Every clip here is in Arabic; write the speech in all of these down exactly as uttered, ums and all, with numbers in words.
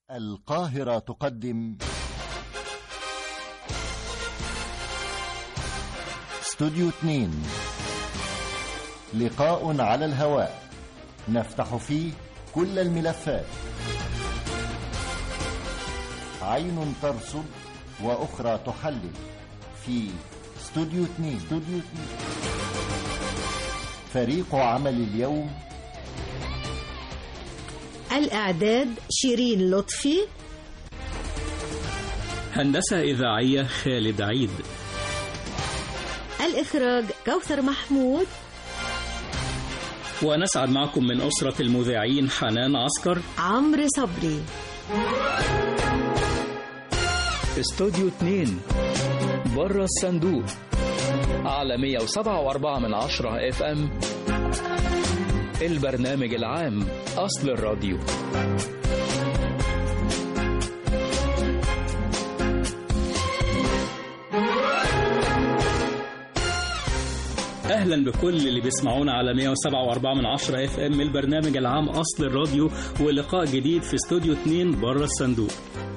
القاهرة تقدم استوديو اثنين، لقاء على الهواء نفتح فيه كل الملفات، عين ترصد وأخرى تحلل في استوديو اثنين. استوديو اثنين فريق عمل اليوم: الإعداد شيرين لطفي، هندسة إذاعية خالد عيد، الإخراج كوثر محمود، ونسعد معكم من أسرة المذيعين حنان عسكر، عمرو صبري. استوديو اثنين بره الصندوق على مية وسبعة وأربعة من عشرة اف ام، البرنامج العام أصل الراديو. أهلا بكل اللي بيسمعونا على مية وسبعة وأربعة من عشرة اف ام، البرنامج العام أصل الراديو، ولقاء جديد في استوديو اثنين بره الصندوق.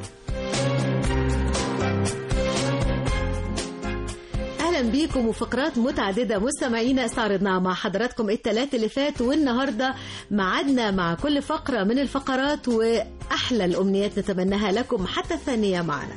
بيكم وفقرات متعددة مستمعينا استعرضناها مع حضراتكم الثلاث اللي فات، والنهاردة معدنا مع كل فقرة من الفقرات وأحلى الأمنيات نتمناها لكم حتى الثانية معنا.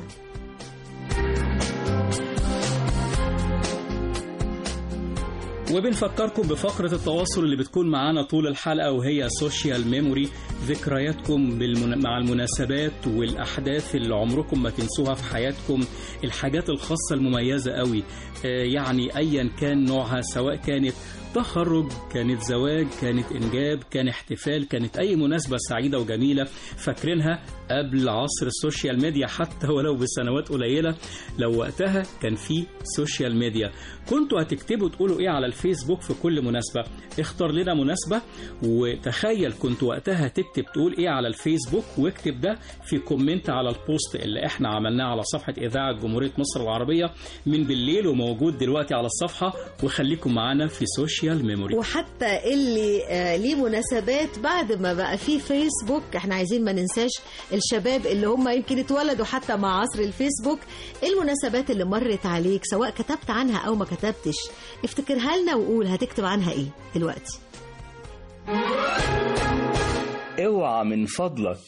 وبنفكركم بفقرة التواصل اللي بتكون معانا طول الحلقة، وهي سوشيال ميموري، ذكرياتكم بالمن... مع المناسبات والأحداث اللي عمركم ما تنسوها في حياتكم، الحاجات الخاصة المميزة قوي، آه يعني أيا كان نوعها، سواء كانت تخرج، كانت زواج، كانت إنجاب، كان احتفال، كانت أي مناسبة سعيدة وجميلة فاكرينها قبل عصر السوشيال ميديا، حتى ولو بسنوات قليلة. لو وقتها كان في سوشيال ميديا كنتوا هتكتبوا تقولوا إيه على الفيسبوك في كل مناسبة؟ اختار لنا مناسبة وتخيل كنت وقتها تكتب تقول إيه على الفيسبوك، واكتب ده في كومنت على البوست اللي احنا عملناه على صفحة إذاعة جمهورية مصر العربية من بالليل، وموجود دلوقتي على الصفحة، وخليكم معنا في سوشيال ميموري. وحتى اللي آه ليه مناسبات بعد ما بقى فيه فيسبوك، احنا عايزين ما ننساش الشباب اللي هم يمكن اتولدوا حتى مع عصر الفيسبوك، المناسبات اللي مرت عليك سواء كتبت عنها او ما كتبتش، افتكرها لنا وقول هتكتب عنها ايه دلوقتي. اوعى من فضلك.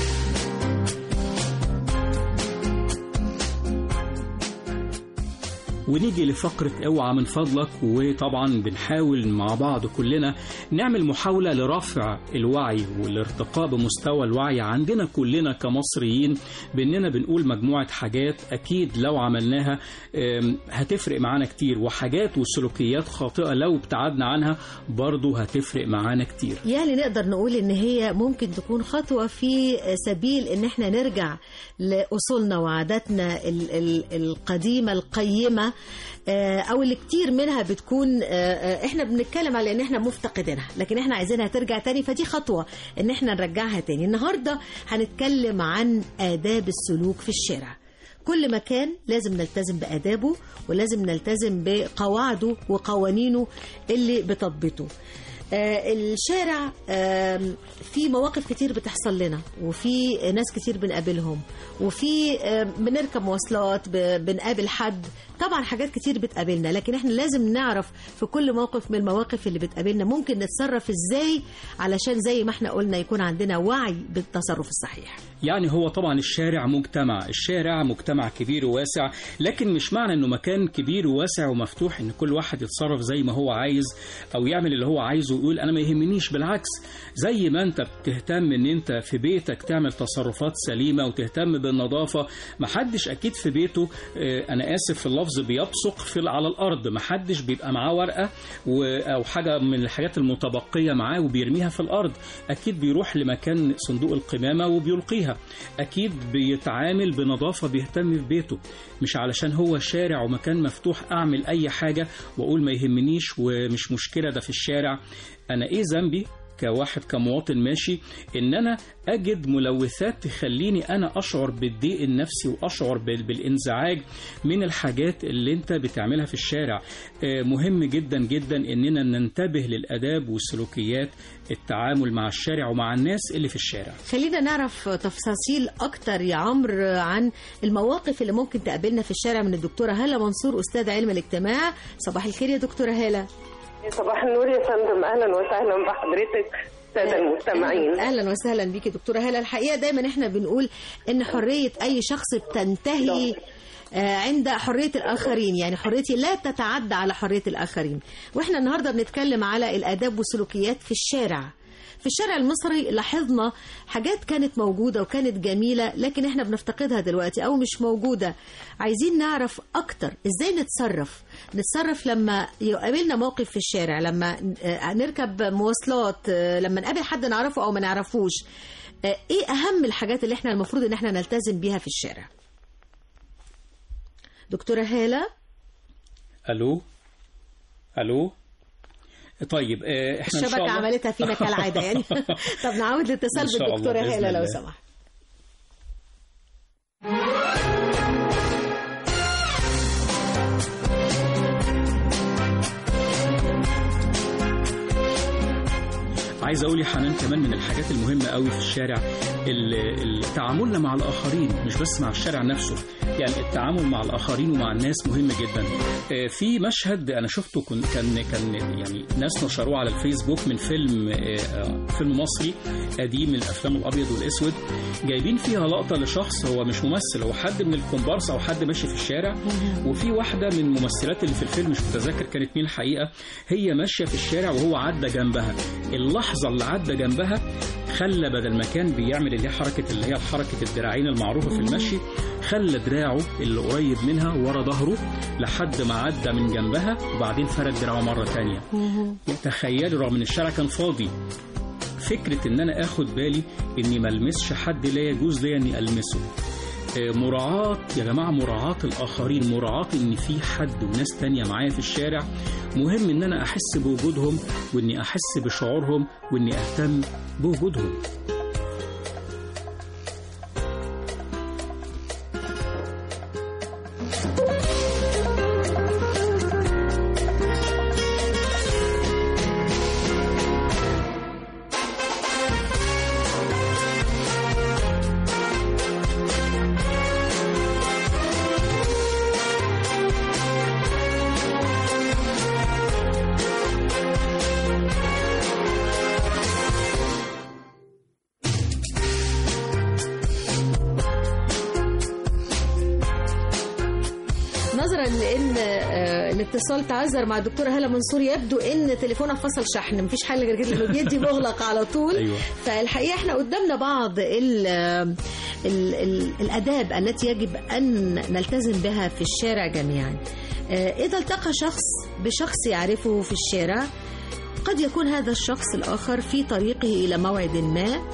ونيجي لفقرة اوعى من فضلك، وطبعا بنحاول مع بعض كلنا نعمل محاولة لرفع الوعي والارتقاء بمستوى الوعي عندنا كلنا كمصريين، بأننا بنقول مجموعة حاجات أكيد لو عملناها هتفرق معانا كتير، وحاجات وسلوكيات خاطئة لو ابتعدنا عنها برضو هتفرق معانا كتير. يعني نقدر نقول إن هي ممكن تكون خطوة في سبيل إن احنا نرجع لأصولنا وعاداتنا القديمة القيمة، او اللي كتير منها بتكون احنا بنتكلم على ان احنا مفتقدينها، لكن احنا عايزينها ترجع تاني، فدي خطوة ان احنا نرجعها تاني. النهاردة هنتكلم عن آداب السلوك في الشارع. كل مكان لازم نلتزم بآدابه، ولازم نلتزم بقواعده وقوانينه اللي بتضبطه. آه الشارع آه في مواقف كتير بتحصل لنا، وفي ناس كتير بنقابلهم، وفي آه بنركب مواصلات، بنقابل حد، طبعا حاجات كتير بتقابلنا، لكن احنا لازم نعرف في كل موقف من المواقف اللي بتقابلنا ممكن نتصرف ازاي، علشان زي ما احنا قلنا يكون عندنا وعي بالتصرف الصحيح. يعني هو طبعا الشارع مجتمع، الشارع مجتمع كبير وواسع، لكن مش معنى انه مكان كبير وواسع ومفتوح ان كل واحد يتصرف زي ما هو عايز او يعمل اللي هو عايزه ويقول انا ما يهمنيش. بالعكس، زي ما انت بتهتم ان انت في بيتك تعمل تصرفات سليمة وتهتم بالنظافة، محدش اكيد في بيته انا اسف في اللفظ بيبصق في على الارض، محدش بيبقى معاه ورقة او حاجة من الحاجات المتبقية معاه وبيرميها في الارض، اكيد بيروح لمكان صندوق القمامة وبيلقيها، أكيد بيتعامل بنظافة، بيهتم في بيته، مش علشان هو شارع ومكان مفتوح أعمل أي حاجة وأقول ما يهمنيش ومش مشكلة ده في الشارع. أنا إيه ذنبي كواحد كمواطن ماشي ان انا اجد ملوثات تخليني انا اشعر بالضيق النفسي واشعر بالانزعاج من الحاجات اللي انت بتعملها في الشارع. مهم جدا جدا اننا ننتبه للاداب والسلوكيات التعامل مع الشارع ومع الناس اللي في الشارع. خلينا نعرف تفاصيل اكتر يا عمرو عن المواقف اللي ممكن تقابلنا في الشارع من الدكتوره هالة منصور استاذ علم الاجتماع. صباح الخير يا دكتوره هالة. صباح النور يا فندم، اهلا وسهلا بحضرتك الساده المستمعين. اهلا وسهلا بيكي دكتوره هالة. الحقيقه دايما احنا بنقول ان حريه اي شخص بتنتهي عند حرية الآخرين، يعني حريتي لا تتعدى على حرية الآخرين. وإحنا النهاردة بنتكلم على الآداب والسلوكيات في الشارع. في الشارع المصري لاحظنا حاجات كانت موجودة وكانت جميلة لكن إحنا بنفتقدها دلوقتي أو مش موجودة. عايزين نعرف أكتر إزاي نتصرف نتصرف لما يقابلنا موقف في الشارع، لما نركب مواصلات، لما نقابل حد نعرفه أو ما نعرفوش. إيه أهم الحاجات اللي إحنا المفروض إن إحنا نلتزم بيها في الشارع؟ دكتورة هالة. ألو ألو طيب احنا الشبكة إن شاء الله عملتها فينا كالعادة يعني. طب نعود الاتصال بالدكتورة هالة لو سمحت. عايز اقول يا حنان كمان من الحاجات المهمه قوي في الشارع التعاملنا مع الاخرين، مش بس مع الشارع نفسه، يعني التعامل مع الاخرين ومع الناس مهم جدا. في مشهد انا شفته كان كان يعني ناس نشروه على الفيسبوك من فيلم فيلم مصري قديم من الافلام الابيض والاسود، جايبين فيها لقطه لشخص هو مش ممثل، هو حد من الكومبارس او حد ماشي في الشارع، وفي واحده من الممثلات اللي في الفيلم مش متذكر كانت مين الحقيقه، هي ماشيه في الشارع وهو عدى جنبها. اللحظه اللي عدى جنبها خلى بدل ما كان بيعمل اللي هي حركه اللي هي حركه الدراعين المعروفه في المشي، خلى دراعه اللي قريب منها ورا ظهره لحد ما عدى من جنبها وبعدين فرد دراعه مره ثانيه. تخيلوا رغم ان الشارع كان فاضي، فكره ان انا اخد بالي اني ما المسش حد لا يجوز لي اني المسه. مراعاة يا جماعة، مراعاة الآخرين، مراعاة إن في حد وناس تانية معايا في الشارع، مهم إن أنا أحس بوجودهم وإني أحس بشعورهم وإني أهتم بوجودهم. نظرا لان الاتصال تعذر مع الدكتوره هالة منصور، يبدو ان تليفونها فصل شحن، مفيش حل غير كده انه بيدي مغلق على طول. أيوة. فالحقيقه احنا قدامنا بعض ال ال ال الاداب التي يجب ان نلتزم بها في الشارع جميعا. اذا التقى شخص بشخص يعرفه في الشارع، قد يكون هذا الشخص الاخر في طريقه الى موعد ما،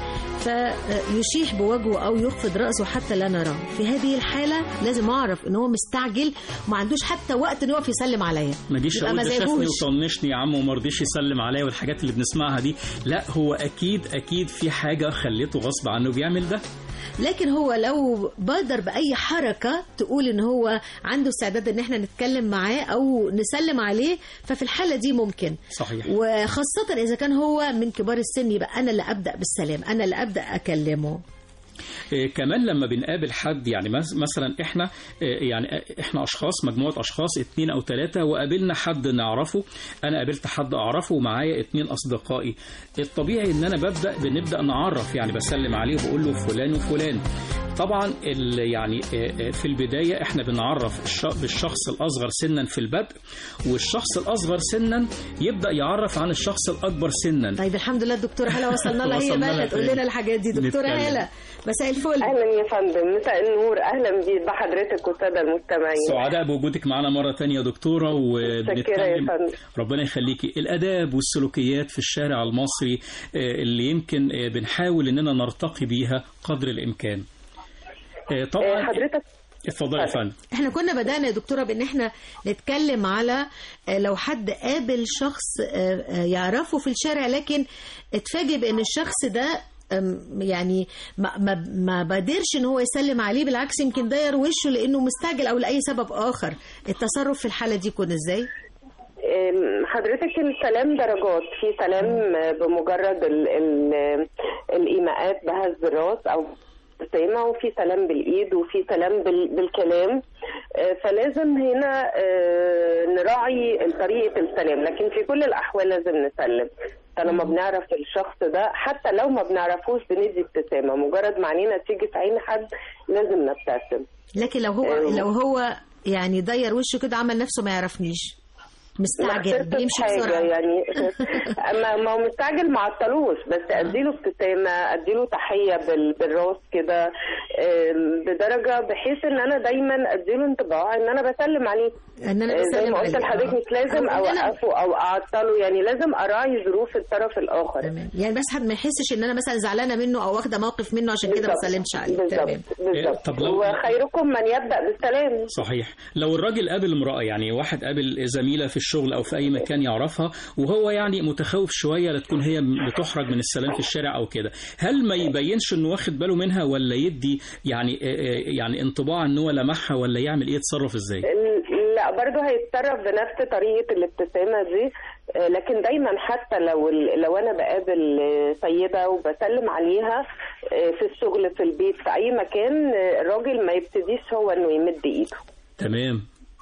فيشيح بوجهه أو يخفض رأسه حتى لا نراه. في هذه الحالة لازم أعرف إن هو مستعجل وما عندوش حتى وقت إن هو يسلم عليا. ما جيش أقول ده شافني وطنشني يا عم وما رضيش يسلم عليا والحاجات اللي بنسمعها دي، لا هو أكيد أكيد في حاجة خليته غصب عنه بيعمل ده. لكن هو لو بادر بأي حركة تقول إن هو عنده استعداد إن احنا نتكلم معاه أو نسلم عليه، ففي الحالة دي ممكن. صحيح. وخاصة إذا كان هو من كبار السن، يبقى أنا اللي أبدأ بالسلام، أنا اللي أبدأ أكلمه. إيه كمان لما بنقابل حد، يعني مثلا احنا إيه يعني احنا اشخاص، مجموعه اشخاص اتنين او ثلاثه، وقابلنا حد نعرفه، انا قابلت حد اعرفه ومعايا اتنين اصدقائي، الطبيعي ان انا ببدا بنبدا نعرف، يعني بسلم عليه وبقول له فلان وفلان. طبعا يعني في البدايه احنا بنعرف بالشخص الاصغر سنا في البدء، والشخص الاصغر سنا يبدا يعرف عن الشخص الاكبر سنا. طيب الحمد لله الدكتوره هالة وصلنا لها، هي بقى تقول لنا الحاجات دي. دكتوره هالة مساء الفل. اهلا يا فندم، مساء النور، اهلا بيك بحضرتك والساده المستمعين. سعداء بوجودك معنا مره ثانيه يا دكتوره، وبنتكلم ربنا يخليكي الاداب والسلوكيات في الشارع المصري اللي يمكن بنحاول اننا نرتقي بيها قدر الامكان. طبعا حضرتك اتفضل يا فندم. احنا كنا بدأنا يا دكتورة بان احنا نتكلم على لو حد قابل شخص يعرفه في الشارع لكن اتفاجئ بان الشخص ده يعني ما ما ما بادرش ان هو يسلم عليه، بالعكس يمكن داير وشه لانه مستعجل او لاي سبب اخر. التصرف في الحالة دي يكون ازاي؟ حضرتك السلام درجات، في سلام بمجرد ال ال الايماءات بهز الراس او ابتسامه، وفي سلام بالايد، وفي سلام بالكلام. فلازم هنا نراعي طريقه السلام، لكن في كل الاحوال لازم نسلم. فلما بنعرف الشخص ده حتى لو ما بنعرفوش بندي ابتسامه، مجرد ما عينينا تيجي في عين حد لازم نبتسم. لكن لو هو لو هو يعني داير وشه كده عمل نفسه ما يعرفنيش، مستعجل بيمشي بسرعه يعني اما ما هو مستعجل ما عطلوش، بس اديله ابتسامه، اديله تحيه بالراس كده بدرجه بحيث ان انا دايما اديله انطباع ان انا بسلم عليه، ان انا بسلم زي ما قلت لحضرتك مش لازم اوقفه او اعطله، يعني لازم اراعي ظروف الطرف الاخر. تمام. يعني بس حد ما يحسش ان انا مثلا زعلانه منه او واخده موقف منه عشان كده ما سلمش عليه. بالظبط بالظبط. وخيركم من يبدا بالسلام. صحيح. لو الراجل قابل امراه، يعني واحد قابل زميله في الشغل او في اي مكان يعرفها وهو يعني متخوف شويه لا تكون هي بتحرج من السلام في الشارع او كده، هل ما يبينش انه واخد باله منها ولا يدي يعني يعني انطباع ان هو لمحها، ولا يعمل ايه، يتصرف ازاي؟ لا برضه هيتصرف بنفس طريقه الابتسامه دي، لكن دايما حتى لو لو انا بقابل سيده وبسلم عليها في الشغل في البيت في اي مكان، الراجل ما يبتديش هو انه يمد ايده. تمام.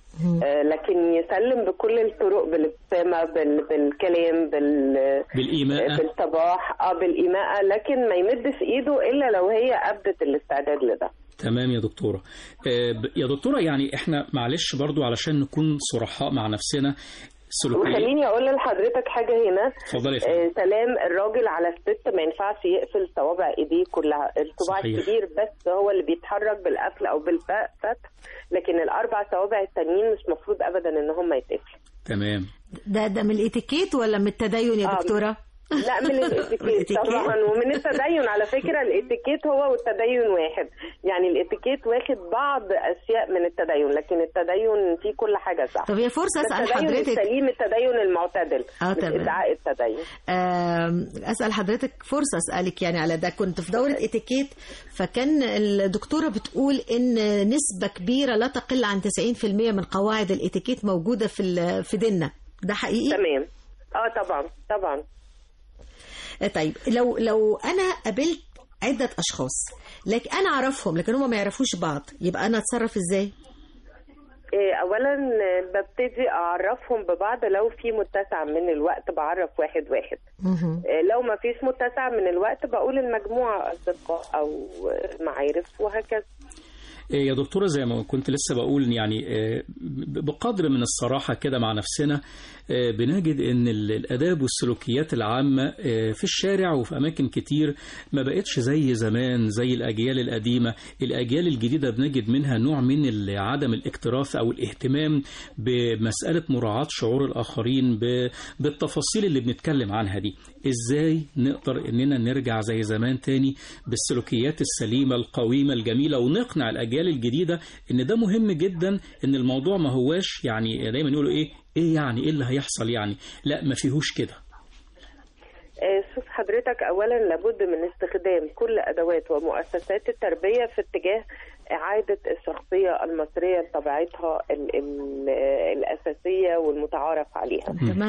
لكن يسلم بكل الطرق، بالابتسامه، بالكلام، بال بالايماء، بالصباح، اه بالايماء، لكن ما يمدش ايده الا لو هي ابدت الاستعداد لده. تمام يا دكتورة. يا دكتورة يعني احنا معلش برضو علشان نكون صرحاء مع نفسنا، وخليني اقول لحضرتك حاجه هنا. اتفضلي. آه سلام الراجل على الست ما ينفعش يقفل صوابع ايديه كلها، الصباع الكبير بس هو اللي بيتحرك بالقفل او بالفتح، لكن الاربع صوابع التانيين مش مفروض ابدا ان هم يتقفلوا. تمام. ده ده من الاتيكيت ولا من التدين يا دكتوره؟ آه. لا من الاتيكيت طبعا، ومن التدين على فكره. الاتيكيت هو والتدين واحد، يعني الاتيكيت واخد بعض اشياء من التدين، لكن التدين فيه كل حاجه صح. طب هي فرصه اسال حضرتك، التدين السليم، التدين المعتدل، اه مش ادعاء التدين. اسال حضرتك فرصه اسالك يعني على ده. كنت في دوره اتيكيت، فكان الدكتوره بتقول ان نسبه كبيره لا تقل عن تسعين بالمئة من قواعد الاتيكيت موجوده في في ديننا، ده حقيقي؟ تمام. اه طبعا طبعا. طيب لو لو انا قابلت عده اشخاص لكن انا اعرفهم لكن هم ما يعرفوش بعض، يبقى انا اتصرف ازاي؟ اولا ببتدي اعرفهم ببعض، لو في متسع من الوقت بعرف واحد واحد. لو ما فيش متسع من الوقت بقول المجموعه اصدقاء او معارف وهكذا. يا دكتورة زي ما كنت لسه بقول يعني بقدر من الصراحة كده مع نفسنا بنجد ان الآداب والسلوكيات العامة في الشارع وفي أماكن كتير ما بقتش زي زمان، زي الأجيال القديمة. الأجيال الجديدة بنجد منها نوع من عدم الاكتراث أو الاهتمام بمسألة مراعاة شعور الآخرين بالتفاصيل اللي بنتكلم عنها دي. إزاي نقدر إننا نرجع زي زمان تاني بالسلوكيات السليمة القويمة الجميلة، ونقنع الأجيال الجديدة إن ده مهم جدا، إن الموضوع ما هواش يعني دايما يقولوا إيه إيه يعني إيه اللي هيحصل يعني، لا ما فيهوش كده. شوف حضرتك، أولا لابد من استخدام كل أدوات ومؤسسات التربية في اتجاه إعادة الشخصية المصرية لطبيعتها ال ال الأساسية والمتعارف عليها.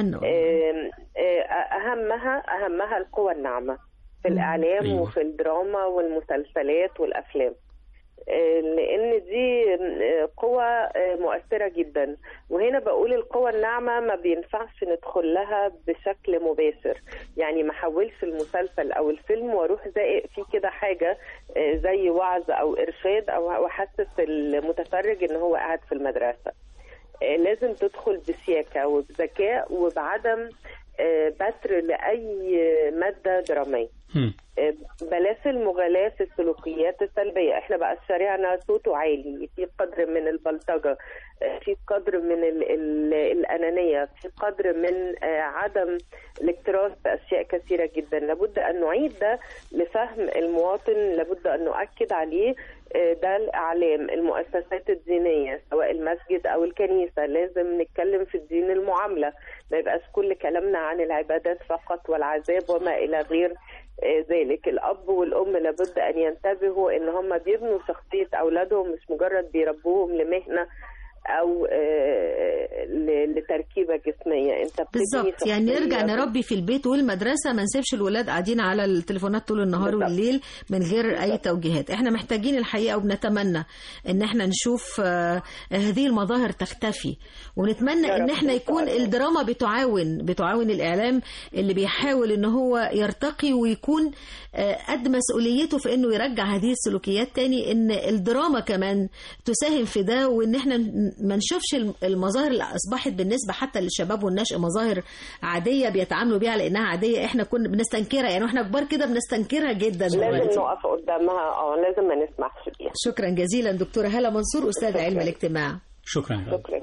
أهمها أهمها القوى الناعمة في الإعلام أيوة. وفي الدراما والمسلسلات والأفلام، لأن دي قوة مؤثرة جدا. وهنا بقول القوة الناعمة ما بينفعش ندخل لها بشكل مباشر، يعني ما حولش المسلسل أو الفيلم واروح زائق فيه كده حاجة زي وعظ أو إرشاد أو أحسس المتفرج إن هو قاعد في المدرسة. لازم تدخل بشياكة وبذكاء وبعدم بتر لأي مادة درامية. بلاش المغالاة في السلوكيات السلبية. احنا بقى شارعنا صوته عالي، في قدر من البلطجة، في قدر من ال ال الأنانية، في قدر من عدم الاكتراث بأشياء كثيرة جدا. لابد أن نعيد ده لفهم المواطن، لابد أن نؤكد عليه. ده الإعلام، المؤسسات الدينية سواء المسجد أو الكنيسة، لازم نتكلم في الدين المعاملة، ما يبقاش كل كلامنا عن العبادات فقط والعذاب وما إلى غير ذلك. الأب والأم لابد أن ينتبهوا إن هم بيبنوا شخصية أولادهم، مش مجرد بيربوهم لمهنة أو لتركيبة جسمية. أنت بالظبط، يعني نرجع نربي في البيت والمدرسة، ما نسيبش الولاد قاعدين على التليفونات طول النهار بالزبط. والليل من غير بالزبط. أي توجيهات. احنا محتاجين الحقيقة وبنتمنى إن احنا نشوف هذه المظاهر تختفي، ونتمنى إن احنا يكون الدراما بتعاون بتعاون الإعلام اللي بيحاول إن هو يرتقي ويكون قد مسؤوليته في إنه يرجع هذه السلوكيات تاني، إن الدراما كمان تساهم في ده، وإن احنا ما نشوفش المظاهر اللي أصبحت بالنسبة حتى للشباب والنشء مظاهر عادية بيتعاملوا بيها لأنها عادية. احنا كنا بنستنكرها، يعني واحنا كبار كده بنستنكرها جدا. لازم نقف قدامها، اه لازم ما نسمحش بيها. شكرا جزيلا دكتورة هالة منصور، أستاذ علم الاجتماع. شكرا. شكرا.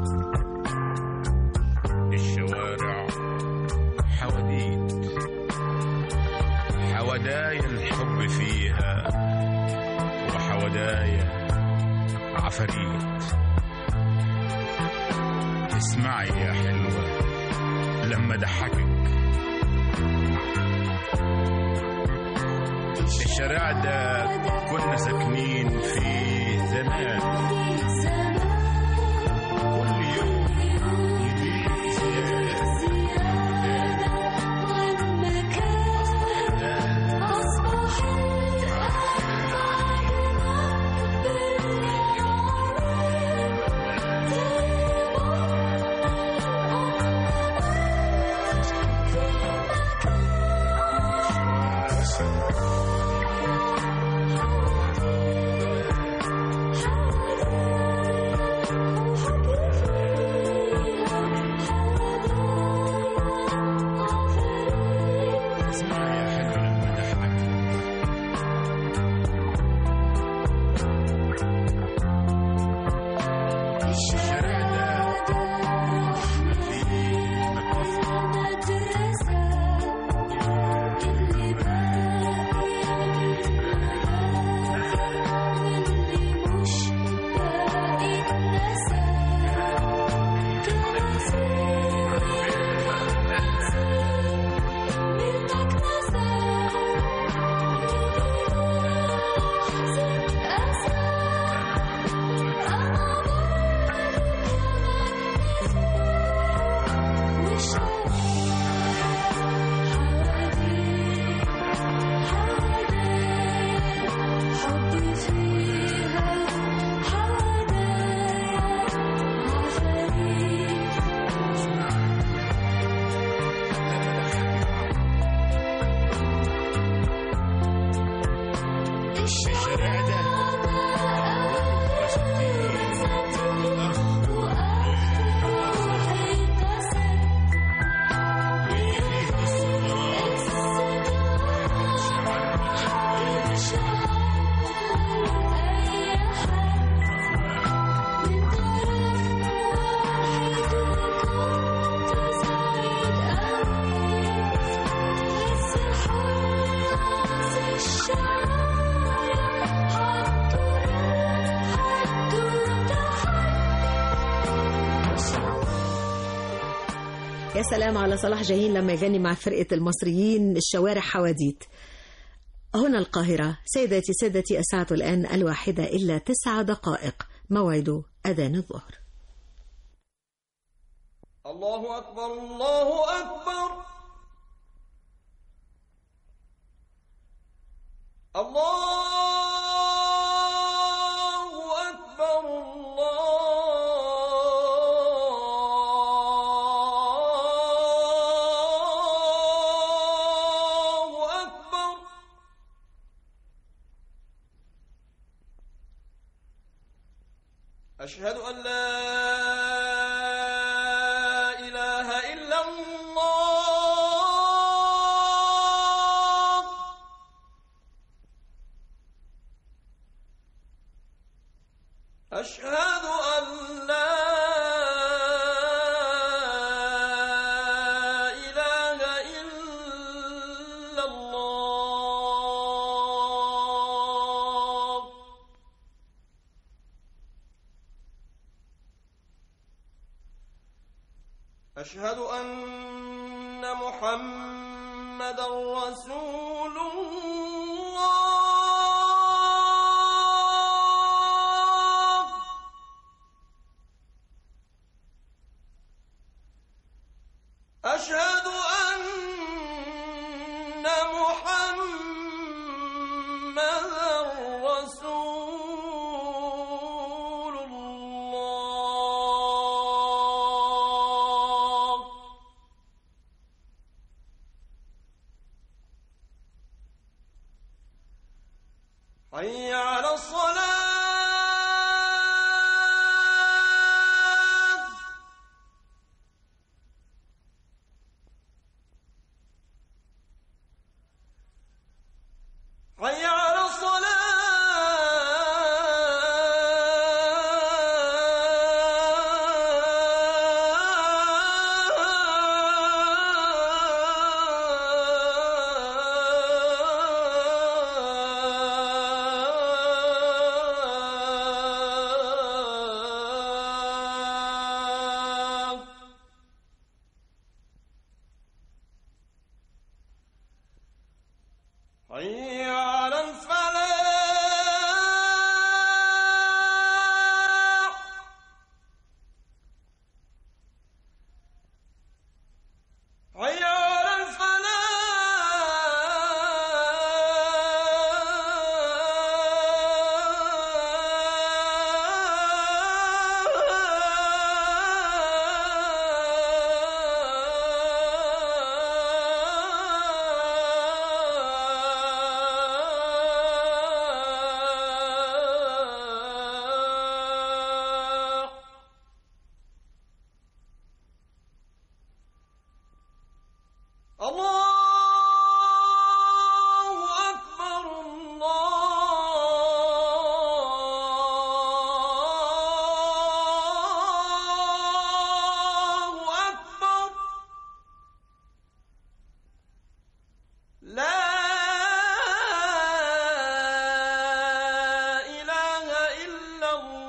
الشوارع حواديت، حودايا الحب فيها وحودايا عفاريت. اسمعي يا حلوة لما ضحكك، الشارع ده كنا ساكنين فيه زمان، كل يوم يضيق زيادة، يا سلام على صلاح جاهين لما يغني مع فرقة المصريين الشوارع حواديت. هنا القاهرة. سيداتي سادتي، الساعة الآن الواحدة إلا تسع دقائق، موعد أذان الظهر. الله أكبر الله أكبر الله أكبر الله أكبر. أشهد أن لا إله إلا الله. أشهد أن لا إله إلا الله. أشهد أن محمدا رسول الله. أشهد أن محمدا رسول الله. حي على الصلاة. حي على حي على الفلاح. حي على الله أكبر. الله أكبر. لا إله إلا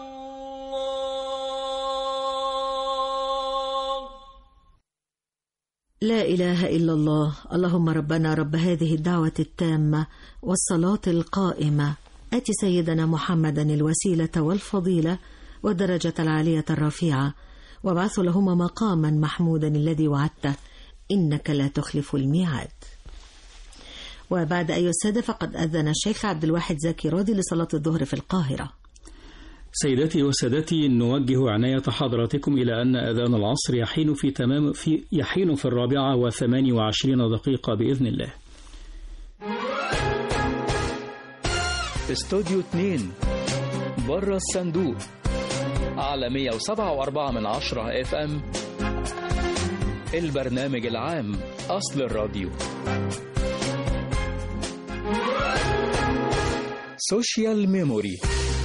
الله. لا إله إلا الله. اللهم ربنا رب هذه الدعوة التامة والصلاة القائمة آت سيدنا محمدا الوسيلة والفضيلة والدرجة العالية الرفيعة وابعث لهما مقاما محمودا الذي وعدته إنك لا تخلف الميعاد. وبعد أيها السادة فقد أذن الشيخ عبد الواحد زكي راضي لصلاة الظهر في القاهرة. سيداتي وسادتي، نوجه عناية حضراتكم إلى أن أذان العصر يحين في تمام في يحين في الرابعة وثماني وعشرين دقيقة بإذن الله. استوديو اثنين بره الصندوق على مية وسبعة وأربعة من عشرة اف ام، البرنامج العام أصل الراديو. سوشيال ميموري.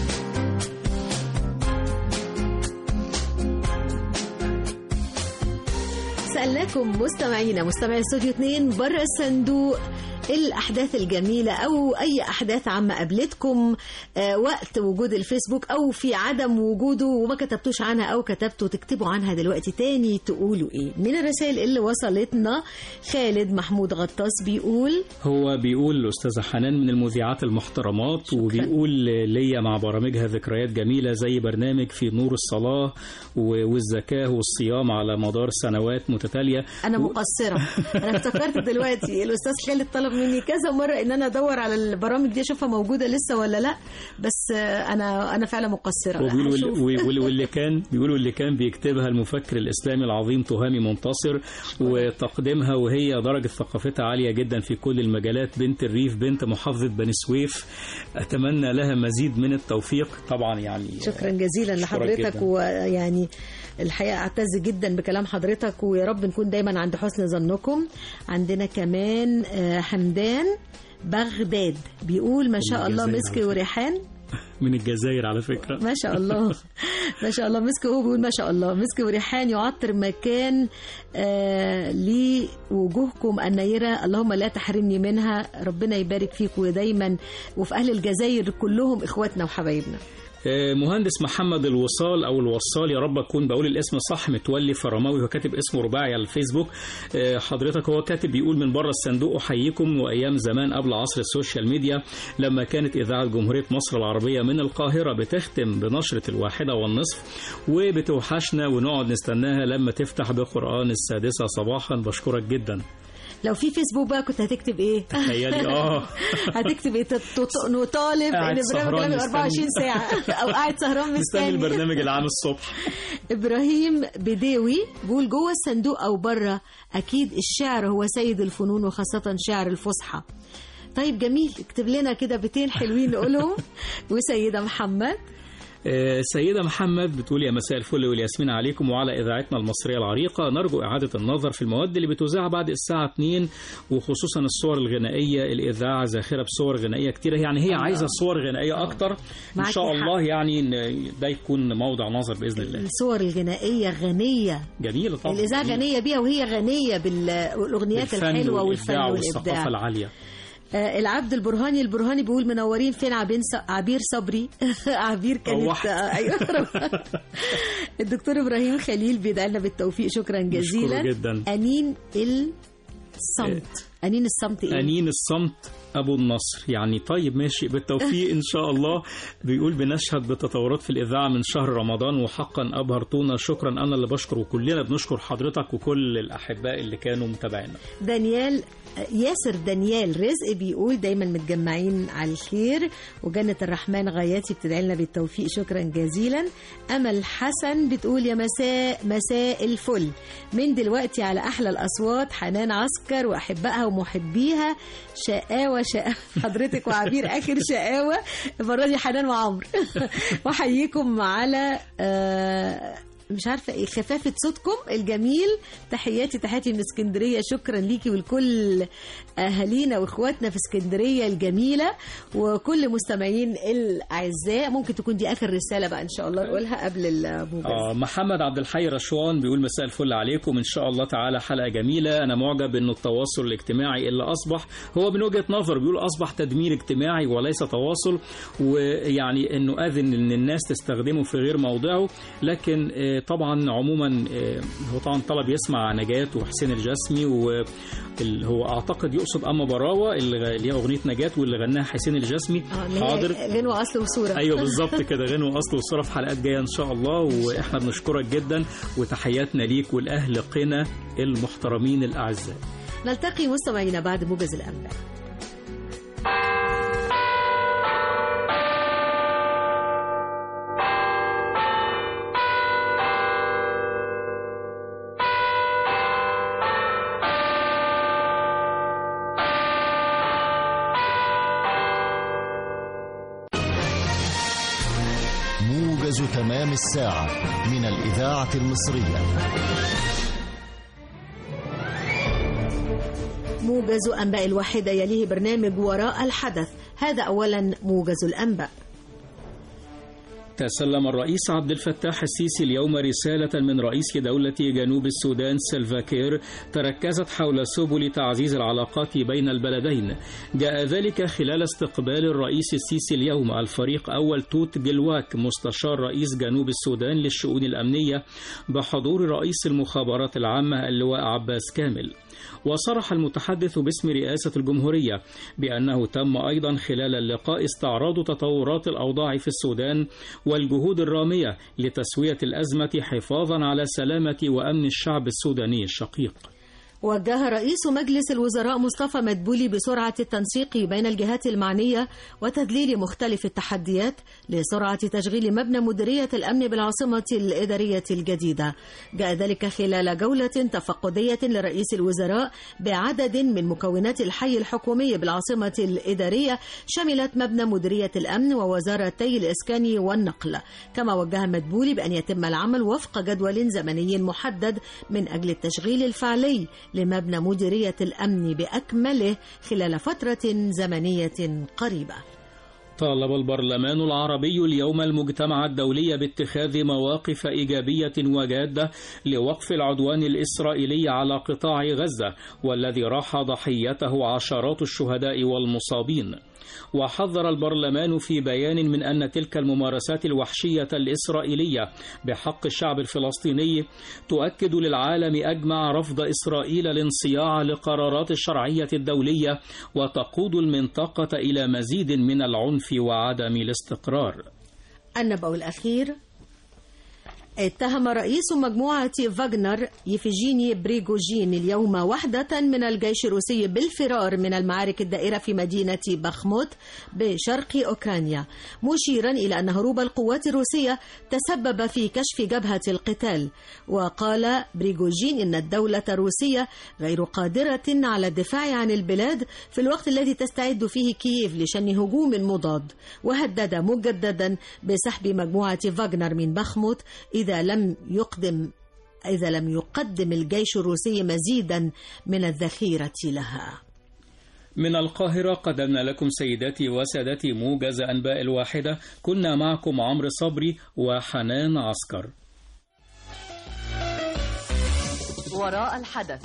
سألناكم مستمعينا مستمعي استوديو اثنين بره الصندوق الأحداث الجميلة أو أي أحداث عامة قابلتكم آه وقت وجود الفيسبوك أو في عدم وجوده وما كتبتوش عنها أو كتبتوا تكتبوا عنها دلوقتي تاني تقولوا إيه. من الرسائل اللي وصلتنا خالد محمود غطاس بيقول هو بيقول الأستاذة حنان من المذيعات المحترمات شكرا. وبيقول ليا مع برامجها ذكريات جميلة زي برنامج في نور الصلاة والزكاة والصيام على مدار سنوات متتالية. أنا مقصرة أنا افتكرت دلوقتي الأستاذ خالد طلب مني كذا مرة إن أنا أدور على البرامج دي أشوفها موجودة لسه ولا لا، بس أنا أنا فعلا مقصرة. وبيقولوا واللي كان بيقولوا اللي كان بيكتبها المفكر الإسلامي العظيم تهامي منتصر وتقديمها وهي درجة ثقافتها عالية جدا في كل المجالات، بنت الريف، بنت محافظة بني سويف، أتمنى لها مزيد من التوفيق طبعا. يعني شكرا جزيلا لحضرتك، ويعني الحقيقة أعتز جدا بكلام حضرتك ويا رب نكون دايما عند حسن ظنكم. عندنا كمان حمدان بغداد بيقول ما شاء الله مسك وريحان من الجزائر على فكرة. ما شاء الله ما شاء الله. مسك هو بيقول ما شاء الله. مسك وريحان يعطر مكان آه لوجوهكم النيرة، اللهم لا تحرمني منها. ربنا يبارك فيكم دايما وفي أهل الجزائر كلهم إخواتنا وحبايبنا. مهندس محمد الوصال او الوصال، يا رب اكون بقول الاسم صح، متولي فرماوي، هو كاتب اسمه رباعي على الفيسبوك. حضرتك هو كاتب بيقول من بره الصندوق احييكم، وايام زمان قبل عصر السوشيال ميديا لما كانت اذاعه جمهوريه مصر العربيه من القاهره بتختم بنشره الواحده والنصف وبتوحشنا ونقعد نستناها لما تفتح بقران السادسه صباحا. بشكرك جدا. لو في فيسبوك بقى كنت هتكتب ايه؟ تخيلي اه هتكتب ايه؟ نطالب ان البرنامج كلام أربعة وعشرين ساعة او قاعد سهران مستني البرنامج العام الصبح. ابراهيم بداوي بيقول جوه الصندوق او بره اكيد الشعر هو سيد الفنون وخاصة شعر الفصحى. طيب جميل، اكتب لنا كده بيتين حلوين نقولهم. وسيدة محمد سيدة محمد بتقول يا مساء الفل والياسمين عليكم وعلى إذاعتنا المصرية العريقة. نرجو إعادة النظر في المواد اللي بتذاع بعد الساعة اتنين وخصوصا الصور الغنائية. الإذاعة زاخرة بصور غنائية كتيرة، يعني هي عايزة صور غنائية أكتر إن شاء الله، يعني ده يكون موضع نظر بإذن الله. الصور الغنائية غنية جميلة طبعا، الإذاعة غنية بيها وهي غنية بالأغنيات الحلوة والفن والثقافة العالية. العبد البرهاني البرهاني بيقول منورين فين عبير صبري. عبير كانت ايوه. الدكتور ابراهيم خليل بيدعي لنا بالتوفيق، شكرا جزيلا. جدا. انين الصمت انين الصمت ايه؟ انين الصمت أبو النصر، يعني طيب ماشي بالتوفيق إن شاء الله. بيقول بنشهد بتطورات في الإذاعة من شهر رمضان وحقا أبهرتونا. شكرا، أنا اللي بشكر وكلنا بنشكر حضرتك وكل الأحباء اللي كانوا متابعينا. دانيال ياسر دانيال رزق بيقول دايما متجمعين على الخير، وجنة الرحمن غاياتي بتدعي لنا بالتوفيق، شكرا جزيلا. أمل حسن بتقول يا مساء مساء الفل، من دلوقتي على أحلى الأصوات حنان عسكر وأحبائها ومحبيها. شقاوة شقاوة حضرتك وعبير آخر شقاوة المرة دي حنان وعمر. وحييكم على آه مش عارفة ايه خفافة صوتكم الجميل. تحياتي تحياتي من اسكندرية، شكرا ليكي ولكل أهالينا وإخواتنا في اسكندرية الجميلة وكل مستمعين الأعزاء. ممكن تكون دي آخر رسالة بقى إن شاء الله نقولها قبل الموجز. آه محمد عبد الحي رشوان بيقول مساء الفل عليكم، إن شاء الله تعالى حلقة جميلة. أنا معجب إنه التواصل الاجتماعي اللي أصبح هو من وجهة نظر بيقول أصبح تدمير اجتماعي وليس تواصل، ويعني إنه أذن إن الناس تستخدمه في غير موضعه. لكن آه طبعا عموما هو طبعا طلب يسمع نجاة وحسين الجسمي، وهو اعتقد يقصد اما براوه اللي هي اغنيه نجاة واللي غناها حسين الجسمي. حاضر، غنوة اصل وصوره. ايوه بالظبط كده، غنوة اصل وصوره في حلقات جايه ان شاء الله. واحنا بنشكرك جدا وتحياتنا ليك والاهل قنا المحترمين الاعزاء. نلتقي مستمعينا بعد موجز الانباء. موجز تمام الساعة من الإذاعة المصرية. موجز أنباء الواحدة يليه برنامج وراء الحدث. هذا أولا موجز الأنباء. تسلم الرئيس عبد الفتاح السيسي اليوم رسالة من رئيس دولة جنوب السودان سيلفا كير تركزت حول سبل تعزيز العلاقات بين البلدين. جاء ذلك خلال استقبال الرئيس السيسي اليوم الفريق أول توت جلواك مستشار رئيس جنوب السودان للشؤون الأمنية بحضور رئيس المخابرات العامة اللواء عباس كامل. وصرح المتحدث باسم رئاسة الجمهورية بأنه تم أيضا خلال اللقاء استعراض تطورات الأوضاع في السودان والجهود الرامية لتسوية الأزمة حفاظا على سلامة وأمن الشعب السوداني الشقيق. وجه رئيس مجلس الوزراء مصطفى مدبولي بسرعة التنسيق بين الجهات المعنية وتذليل مختلف التحديات لسرعة تشغيل مبنى مديرية الأمن بالعاصمة الإدارية الجديدة. جاء ذلك خلال جولة تفقدية لرئيس الوزراء بعدد من مكونات الحي الحكومي بالعاصمة الإدارية شملت مبنى مديرية الأمن ووزارتي الإسكان والنقل. كما وجه مدبولي بأن يتم العمل وفق جدول زمني محدد من أجل التشغيل الفعلي لمبنى مديرية الأمن بأكمله خلال فترة زمنية قريبة. طالب البرلمان العربي اليوم المجتمع الدولي باتخاذ مواقف إيجابية وجادة لوقف العدوان الإسرائيلي على قطاع غزة والذي راح ضحيته عشرات الشهداء والمصابين. وحذر البرلمان في بيان من أن تلك الممارسات الوحشية الإسرائيلية بحق الشعب الفلسطيني تؤكد للعالم أجمع رفض إسرائيل الانصياع لقرارات الشرعية الدولية وتقود المنطقة إلى مزيد من العنف وعدم الاستقرار. النبأ الأخير: اتهم رئيس مجموعة فاغنر يفيجيني بريغوجين اليوم وحدة من الجيش الروسي بالفرار من المعارك الدائرة في مدينة باخموت بشرق أوكرانيا، مشيرا إلى أن هروب القوات الروسية تسبب في كشف جبهة القتال. وقال بريغوجين إن الدولة الروسية غير قادرة على الدفاع عن البلاد في الوقت الذي تستعد فيه كييف لشن هجوم مضاد، وهدد مجددا بسحب مجموعة فاغنر من باخموت إذا لم يقدم إذا لم يقدم الجيش الروسي مزيدا من الذخيرة لها. من القاهرة قدمنا لكم سيداتي وسادتي موجز أنباء الواحدة. كنا معكم عمرو صبري وحنان عسكر. وراء الحدث.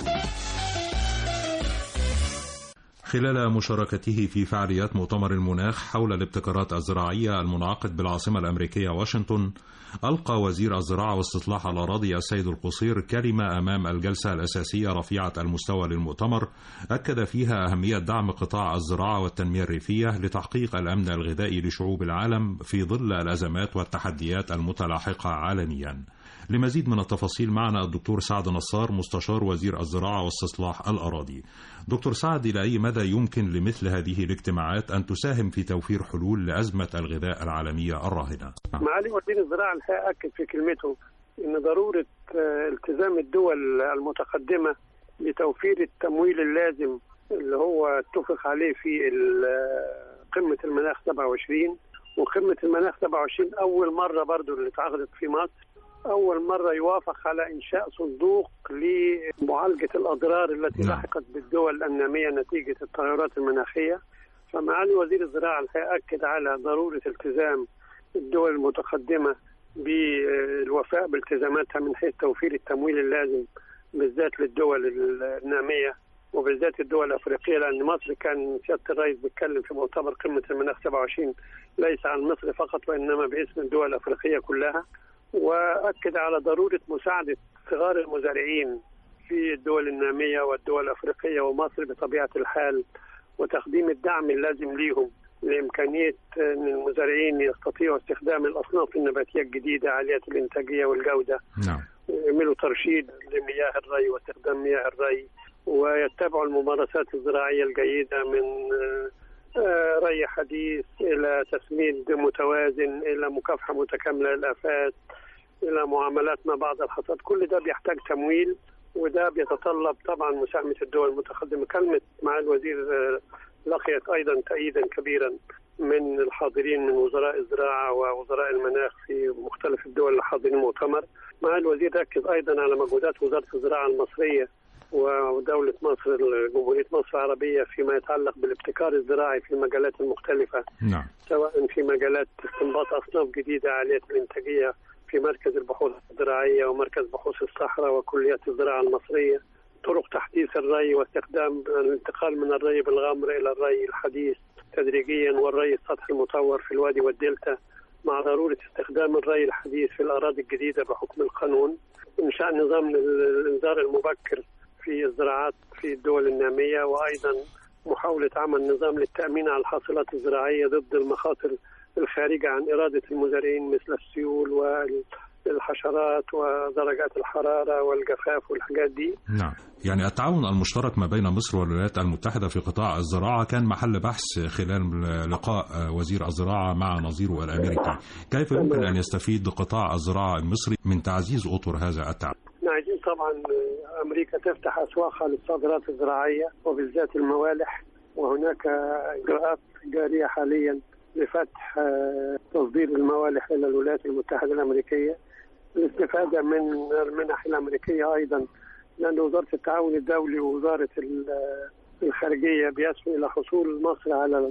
خلال مشاركته في فعاليات مؤتمر المناخ حول الابتكارات الزراعية المنعقد بالعاصمة الأمريكية واشنطن، ألقى وزير الزراعة واستصلاح الأراضي السيد القصير كلمة أمام الجلسة الأساسية رفيعة المستوى للمؤتمر، أكد فيها أهمية دعم قطاع الزراعة والتنمية الريفية لتحقيق الأمن الغذائي لشعوب العالم في ظل الأزمات والتحديات المتلاحقة عالميا. لمزيد من التفاصيل معنا الدكتور سعد نصار مستشار وزير الزراعة واستصلاح الأراضي. دكتور سعد، إلى أي مدى يمكن لمثل هذه الاجتماعات أن تساهم في توفير حلول لأزمة الغذاء العالمية الراهنة؟ معالي وزير الزراعة الحقيقة أكد في كلمته أن ضرورة التزام الدول المتقدمة بتوفير التمويل اللازم اللي هو اتفق عليه في قمة المناخ سبعة وعشرين، وقمة المناخ سبعة وعشرين أول مرة برضو اللي اتعقدت في مصر، أول مرة يوافق على إنشاء صندوق لمعالجة الأضرار التي لحقت بالدول النامية نتيجة التغيرات المناخية. فمعالي وزير الزراعة أكد على ضرورة التزام الدول المتقدمة بالوفاء بالتزاماتها من حيث توفير التمويل اللازم بالذات للدول النامية وبالذات الدول الأفريقية، لأن مصر كان سيادة الرئيس بيتكلم في مؤتمر قمة المناخ سبعة وعشرين ليس عن مصر فقط وإنما باسم الدول الأفريقية كلها. وأكد على ضرورة مساعدة صغار المزارعين في الدول النامية والدول الأفريقية ومصر بطبيعة الحال، وتقديم الدعم اللازم لهم لإمكانية أن المزارعين يستطيعوا استخدام الأصناف النباتية الجديدة عالية الإنتاجية والجودة. نعم. ويعملوا ترشيد لمياه الري واستخدام مياه الري، ويتبعوا الممارسات الزراعية الجيدة من ري حديث إلى تسميد متوازن إلى مكافحة متكاملة للآفات إلى معاملات مع بعض الحصاد. كل ده بيحتاج تمويل، وده بيتطلب طبعا مساهمة الدول المتقدمة. كلمة مع الوزير لقيت أيضا تأييدا كبيرا من الحاضرين من وزراء الزراعة ووزراء المناخ في مختلف الدول الحاضرين المؤتمر. مع الوزير ركز أيضا على مجهودات وزارة الزراعة المصرية ودولة مصر جمهورية مصر العربية فيما يتعلق بالابتكار الزراعي في المجالات المختلفة. نعم. سواء في مجالات استنباط أصناف جديدة عالية الإنتاجية في مركز البحوث الزراعية ومركز بحوث الصحراء وكليات الزراعة المصرية، طرق تحديث الري واستخدام الانتقال من الري بالغمر إلى الري الحديث تدريجيا والري السطحي المطور في الوادي والدلتا، مع ضرورة استخدام الري الحديث في الأراضي الجديدة بحكم القانون، إنشاء نظام الإنذار المبكر في الزراعات في الدول النامية، وأيضا محاولة عمل نظام للتأمين على الحاصلات الزراعية ضد المخاطر الخارجة عن إرادة المزارعين مثل السيول والحشرات ودرجات الحرارة والجفاف والحاجات دي. نعم. يعني التعاون المشترك ما بين مصر والولايات المتحدة في قطاع الزراعة كان محل بحث خلال لقاء وزير الزراعة مع نظيره الأمريكي. كيف يمكن أن يستفيد قطاع الزراعة المصري من تعزيز أطر هذا التعاون؟ عايزين طبعا أمريكا تفتح أسواقها للصادرات الزراعية وبالذات الموالح، وهناك إجراءات جارية حاليا لفتح تصدير الموالح إلى الولايات المتحدة الأمريكية للاستفادة من المنح الأمريكية أيضا، لأن وزارة التعاون الدولي ووزارة الخارجية بيسعوا إلى حصول مصر على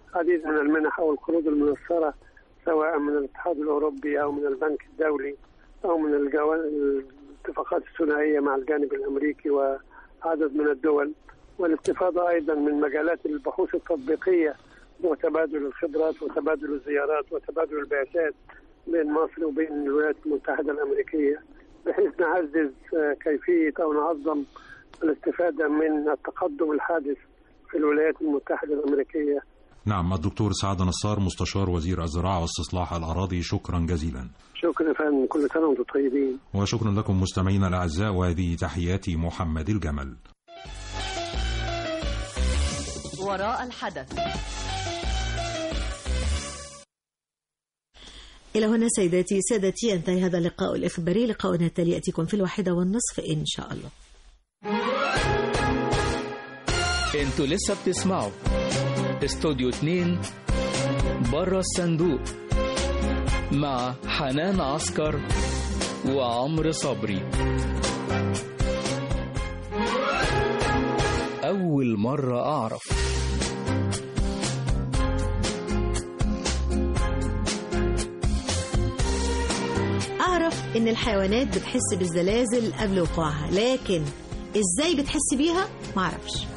عديد من المنح أو القروض الميسرة سواء من الاتحاد الأوروبي أو من البنك الدولي أو من الاتفاقات الثنائية مع الجانب الأمريكي وعدد من الدول، والاستفادة أيضا من مجالات البحوث التطبيقية وتبادل الخبرات وتبادل الزيارات وتبادل البعثات بين مصر وبين الولايات المتحدة الأمريكية، بحيث نعزز كيفية أو نعظم الاستفادة من التقدم الحادث في الولايات المتحدة الأمريكية. نعم، الدكتور سعد نصار مستشار وزير الزراعة واستصلاح الأراضي، شكرا جزيلا. شكرا فندم، كل سنة وانتم طيبين. وشكرا لكم مستمعينا الأعزاء، وهذه تحياتي محمد الجمل. وراء الحدث. إلى هنا سيداتي سادتي ينتهي هذا اللقاء الإخباري. لقاؤنا التالي يأتيكم في الواحدة والنصف إن شاء الله. انتوا لسه بتسمعوا استوديو اتنين برا الصندوق مع حنان عسكر وعمرو صبري. أول مرة أعرف. أعرف إن الحيوانات بتحس بالزلازل قبل وقوعها، لكن إزاي بتحس بيها؟ معرفش.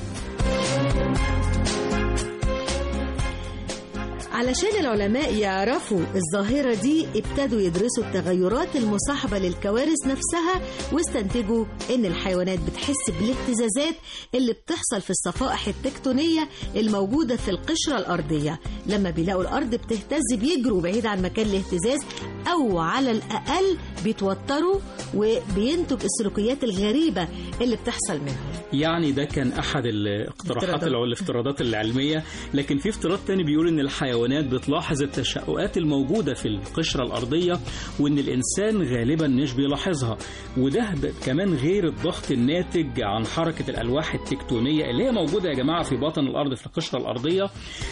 علشان العلماء يعرفوا الظاهرة دي ابتدوا يدرسوا التغيرات المصاحبة للكوارث نفسها، واستنتجوا ان الحيوانات بتحس بالاهتزازات اللي بتحصل في الصفائح التكتونية الموجودة في القشرة الأرضية. لما بيلاقوا الأرض بتهتز بيجروا بعيد عن مكان الاهتزاز، أو على الأقل بيتوتروا، وبينتج السلوكيات الغريبة اللي بتحصل منهم. يعني ده كان أحد الاقتراحات الافتراضات العلمية، لكن في افتراض تاني بيقول ان الحيوانات بتلاحظ التشققات الموجودة في القشرة الأرضية، وان الإنسان غالبا مش بيلاحظها. وده كمان غير الضغط الناتج عن حركة الألواح التكتونية اللي هي موجودة يا جماعة في باطن الأرض في القشرة الأرضية.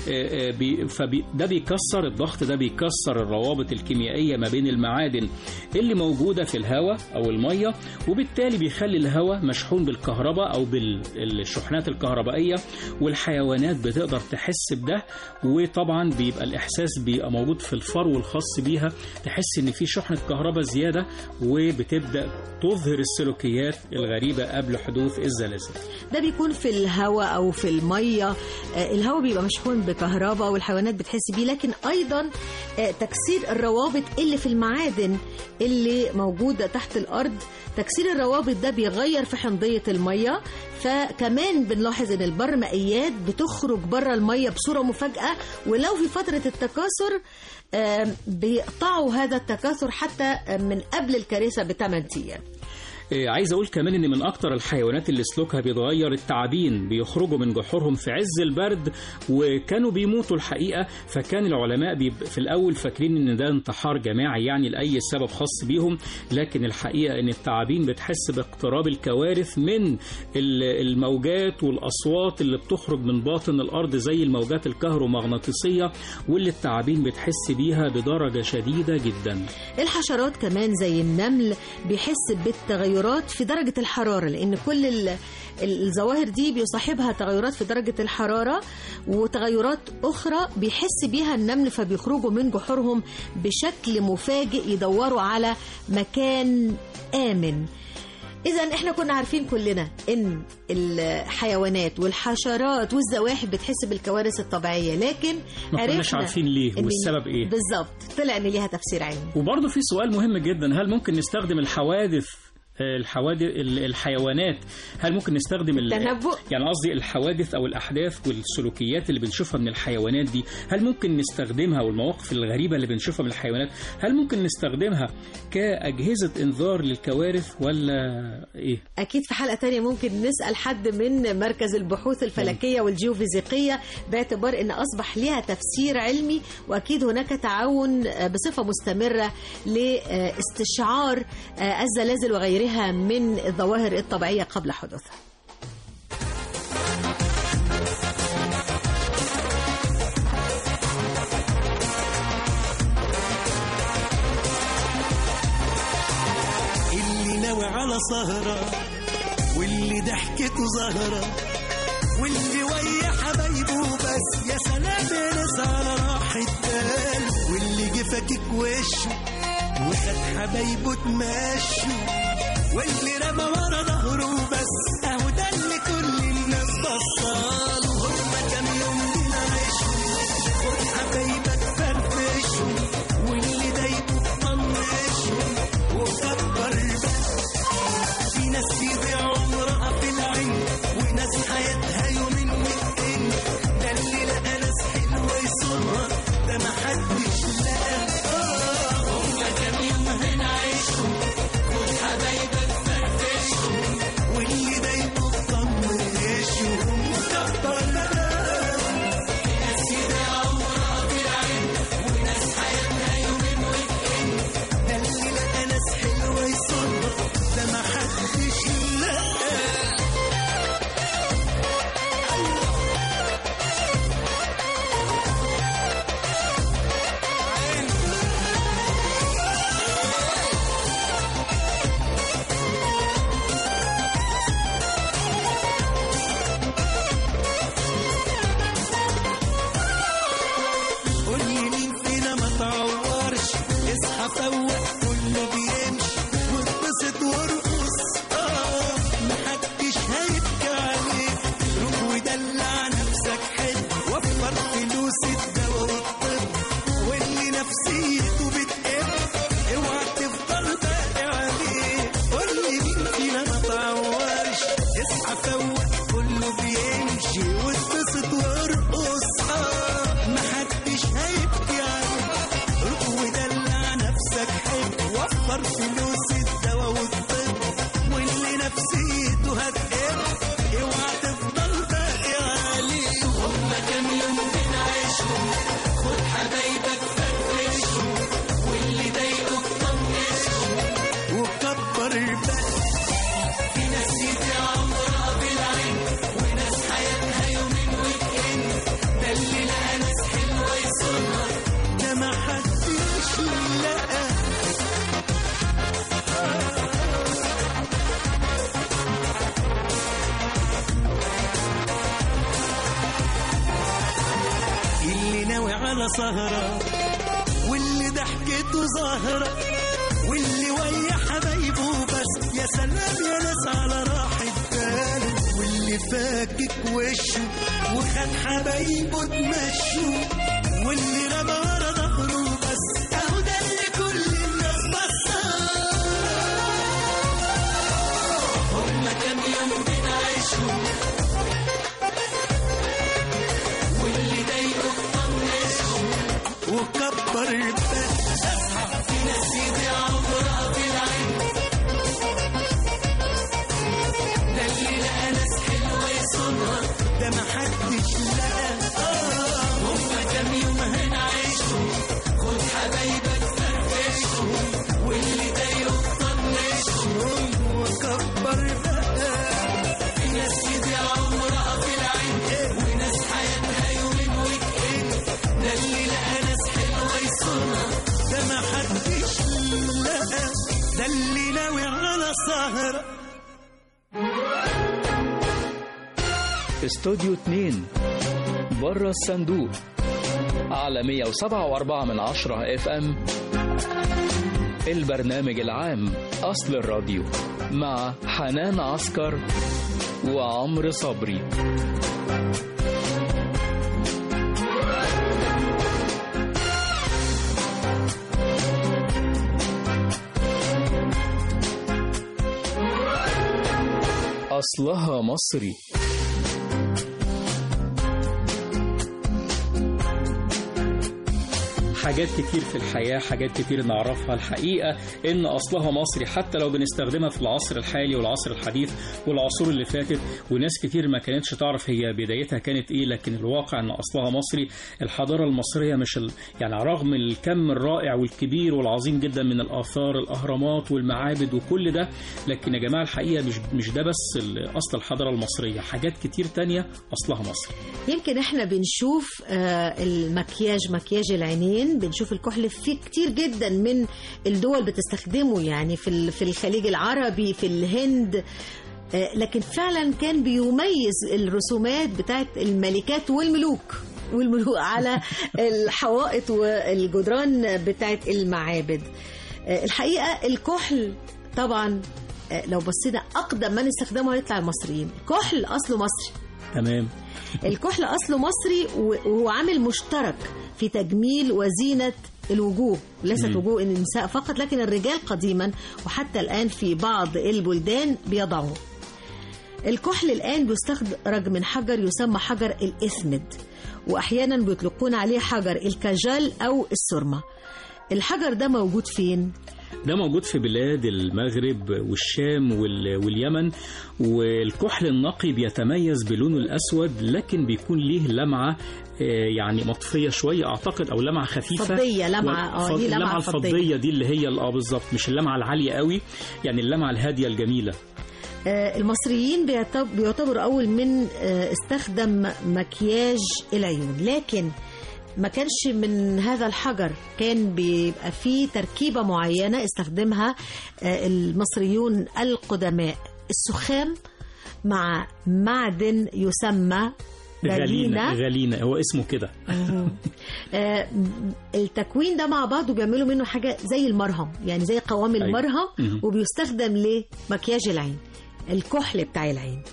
فده بيكسر الضغط، ده بيكسر الروابط الكيميائية ما بين المعادن اللي موجودة في الهواء أو المية، وبالتالي بيخلي الهواء مشحون بالكهرباء أو بالشحنات الكهربائية، والحيوانات بتقدر تحس بده. وطبعا بيبقى الإحساس بيبقى موجود في الفرو الخاص بيها، تحس إن في شحنة كهرباء زيادة، وبتبدأ تظهر السلوكيات الغريبة قبل حدوث الزلازل. ده بيكون في الهواء أو في المية. الهواء بيبقى مشحون بكهرباء والحيوانات بتحس بيه، لكن أيضا تكسير الروابط اللي في المعادن اللي موجودة تحت الأرض، تكسير الروابط ده بيغير في حمضية المية. فكمان بنلاحظ ان البرمائيات بتخرج بره المية بصورة مفاجئة، ولو في فترة التكاثر بيقطعوا هذا التكاثر حتى من قبل الكارثة بثمان أيام. عايز أقول كمان إن من أكتر الحيوانات اللي سلوكها بيتغير التعابين، بيخرجوا من جحورهم في عز البرد وكانوا بيموتوا الحقيقة. فكان العلماء في الأول فاكرين إن ده انتحار جماعي يعني لأي سبب خاص بيهم، لكن الحقيقة إن التعابين بتحس باقتراب الكوارث من الموجات والأصوات اللي بتخرج من باطن الأرض زي الموجات الكهرومغناطيسية، واللي التعابين بتحس بيها بدرجة شديدة جدا. الحشرات كمان زي النمل بيحس بالتغير في درجة الحرارة، لأن كل الظواهر دي بيصاحبها تغيرات في درجة الحرارة وتغيرات أخرى بيحس بيها النمل، فبيخرجوا من جحورهم بشكل مفاجئ يدوروا على مكان آمن. إذا إحنا كنا عارفين كلنا إن الحيوانات والحشرات والزواحف بتحس بالكوارث الطبيعية، لكن ما كناش عارفين ليه والسبب إيه بالظبط. طلع إن ليها تفسير علمي. وبرضه في سؤال مهم جدا، هل ممكن نستخدم الحوادث الحوادث الحيوانات هل ممكن نستخدم التنبؤ؟ يعني قصدي الحوادث او الاحداث والسلوكيات اللي بنشوفها من الحيوانات دي، هل ممكن نستخدمها، والمواقف الغريبه اللي بنشوفها من الحيوانات هل ممكن نستخدمها كاجهزه انذار للكوارث ولا ايه؟ اكيد في حلقه تانية ممكن نسال حد من مركز البحوث الفلكيه والجيوفيزيقيه، باعتبار ان اصبح ليها تفسير علمي، واكيد هناك تعاون بصفه مستمره لاستشعار الزلازل وغيرها من الظواهر الطبيعية قبل حدوثها. اللي ناوي على سهرة واللي ضحكته زهرة واللي ويا حبايبه بس يا سلام يا ناس على راحة بال، واللي جه فاكك وشه وخد حبايبه تمشوا، واللي رمى ورا ظهره بس اهو ده اللي كل الناس بصاله. هما كام يوم بنعيشوا خد حبايبك فرفشوا، واللي ضايقه طنشوا وكبر بقى. في ناس يضيع عمرها في العين وناس حياتها يومين واتنين، ده اللي لقى ناس حلوة يصونها ده محدش لقى. هما كام يوم هنعيشوا خد حبايبك فرفشوا، واللي ضايقه طنشوا وكبر بقى. في ناس يضيع عمرها في العين وناس حياتها يومين واتنين، ده اللي لقى ناس حلوة يصونها ده محدش لقى. قولي مين فينا ما تعورش، اصحى فوق كله بيمشي واتبسط وارقص، اه محدش هيبكي عليك. روح ودلع نفسك حلو، وفر فلوس الدوا والطب، واللي نفسيته بتقل اوعى تفضل باقي عليه. قولي مين فينا ما تعورش، اصحى فوق كله بيمشي واتبسط وارقص، اه محدش هيبكي عليك. روح ودلع نفسك حلو، وفر فلوس الدوا والطب، واللي نفسيته هتقل اوعى تفضل باقي عليه. هما كام يوم بنعيشهم خد حبايبك فرفشهم، واللي ضايقه طنشهم وكبر بقى. في ناس يضيع عمرها بالعين وناس حياتها يومين واتنين، ده اللي لقى ناس حلوة يصونها ده محدش لقى. اللي ناوي على سهرة واللي ضحكته ظاهرة، واللي ويا حبايبه بس يا سلام يا ناس على راحة باله، واللي فاكك وشه وخد حبايبه تمشوا، واللي رمى ورا ظهره بس اهو ده اللي كل الناس بصاه. هما كام يوم بنعيشهم واللي ضايقه طنشهم وكبر بقى. في ناس يضيع عمرها في العين، ده اللي لقى ناس حلوة يصونها ده محدش لقى. آه هما كام يوم هنعيشهم خد حبايبك فرفشهم، واللي ضايقه طنشهم وكبر بقى. في ناس يضيع عمرها في العين وناس حياتها يومين واتنين، ده اللي لقى ناس حلوة يصونها ده محدش لقى، ده اللي ناوي على سهرة. استوديو اتنين بره الصندوق على مية وسبعة وأربعة من عشرة اف ام، البرنامج العام أصل الراديو مع حنان عسكر وعمرو صبري. أصلها مصري. حاجات كتير في الحياة، حاجات كتير نعرفها. الحقيقة إن أصلها مصري حتى لو بنستخدمها في العصر الحالي والعصر الحديث والعصور اللي فاتت، وناس كتير ما كانتش تعرف هي بدايتها كانت إيه، لكن الواقع إن أصلها مصري. الحضارة المصرية مش ال... يعني رغم الكم الرائع والكبير والعظيم جدا من الآثار، الأهرامات والمعابد وكل ده، لكن يا جماعة الحقيقة مش مش ده بس أصل الحضارة المصرية، حاجات كتير تانية أصلها مصري. يمكن إحنا بنشوف المكياج، مكياج العينين، بنشوف الكحل في كتير جدا من الدول بتستخدمه، يعني في في الخليج العربي، في الهند، لكن فعلا كان بيميز الرسومات بتاعت الملكات والملوك والملوك على الحوائط والجدران بتاعت المعابد. الحقيقة الكحل طبعا لو بصينا أقدم من استخدمه هيطلع المصريين. الكحل أصله مصري. تمام. الكحل أصله مصري وهو عامل مشترك في تجميل وزينة الوجوه، ليست وجوه النساء فقط لكن الرجال قديما وحتى الآن في بعض البلدان بيضعوه. الكحل الآن بيستخرج من حجر يسمى حجر الإثمد، وأحيانا بيطلقون عليه حجر الكاجال أو السرمة. الحجر ده موجود فين؟ ده موجود في بلاد المغرب والشام واليمن. والكحل النقي بيتميز بلونه الأسود لكن بيكون ليه لمعة يعني مطفية شوية أعتقد، أو لمعة خفيفة فضية. لمعة اه دي اللمعة الفضية دي اللي هي اه بالظبط، مش اللمعة العالية قوي، يعني اللمعة الهادية الجميلة. المصريين بيعتبروا أول من استخدم مكياج العيون، لكن ما كانش من هذا الحجر، كان بيبقى فيه تركيبة معينة استخدمها المصريون القدماء، السخام مع معدن يسمى غلينة. غلينة هو اسمه كده. التكوين ده مع بعض وبيعملوا منه حاجة زي المرهم، يعني زي قوام المرهم، وبيستخدم لمكياج العين، الكحل بتاع العين.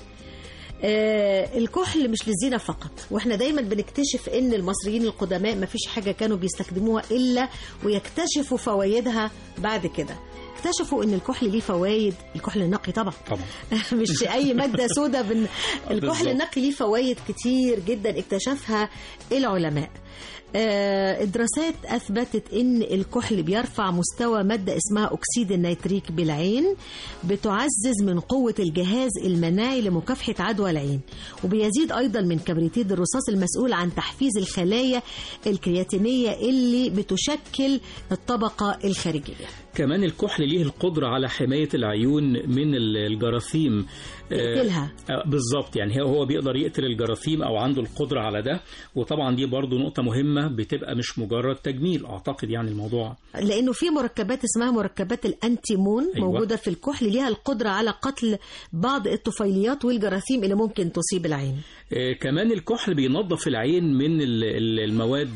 آه الكحل مش للزينة فقط، واحنا دايما بنكتشف ان المصريين القدماء ما فيش حاجة كانوا بيستخدموها إلا ويكتشفوا فوائدها بعد كده. اكتشفوا ان الكحل ليه فوائد، الكحل النقي طبعا طبعا مش اي مادة سودة بن... الكحل النقي ليه فوائد كتير جدا اكتشفها العلماء. آه الدراسات أثبتت أن الكحل بيرفع مستوى مادة اسمها أكسيد النيتريك بالعين، بتعزز من قوة الجهاز المناعي لمكافحة عدوى العين، وبيزيد أيضا من كبريتيد الرصاص المسؤول عن تحفيز الخلايا الكرياتينية اللي بتشكل الطبقة الخارجية. كمان الكحل ليه القدرة على حماية العيون من الجراثيم. يقتلها آه بالظبط، يعني هو بيقدر يقتل الجراثيم أو عنده القدرة على ده. وطبعا دي برضو نقطة مهمة، بتبقى مش مجرد تجميل أعتقد يعني الموضوع، لأنه في مركبات اسمها مركبات الأنتيمون. أيوة. موجودة في الكحل ليها القدرة على قتل بعض الطفيليات والجراثيم اللي ممكن تصيب العين. آه كمان الكحل بينظف العين من المواد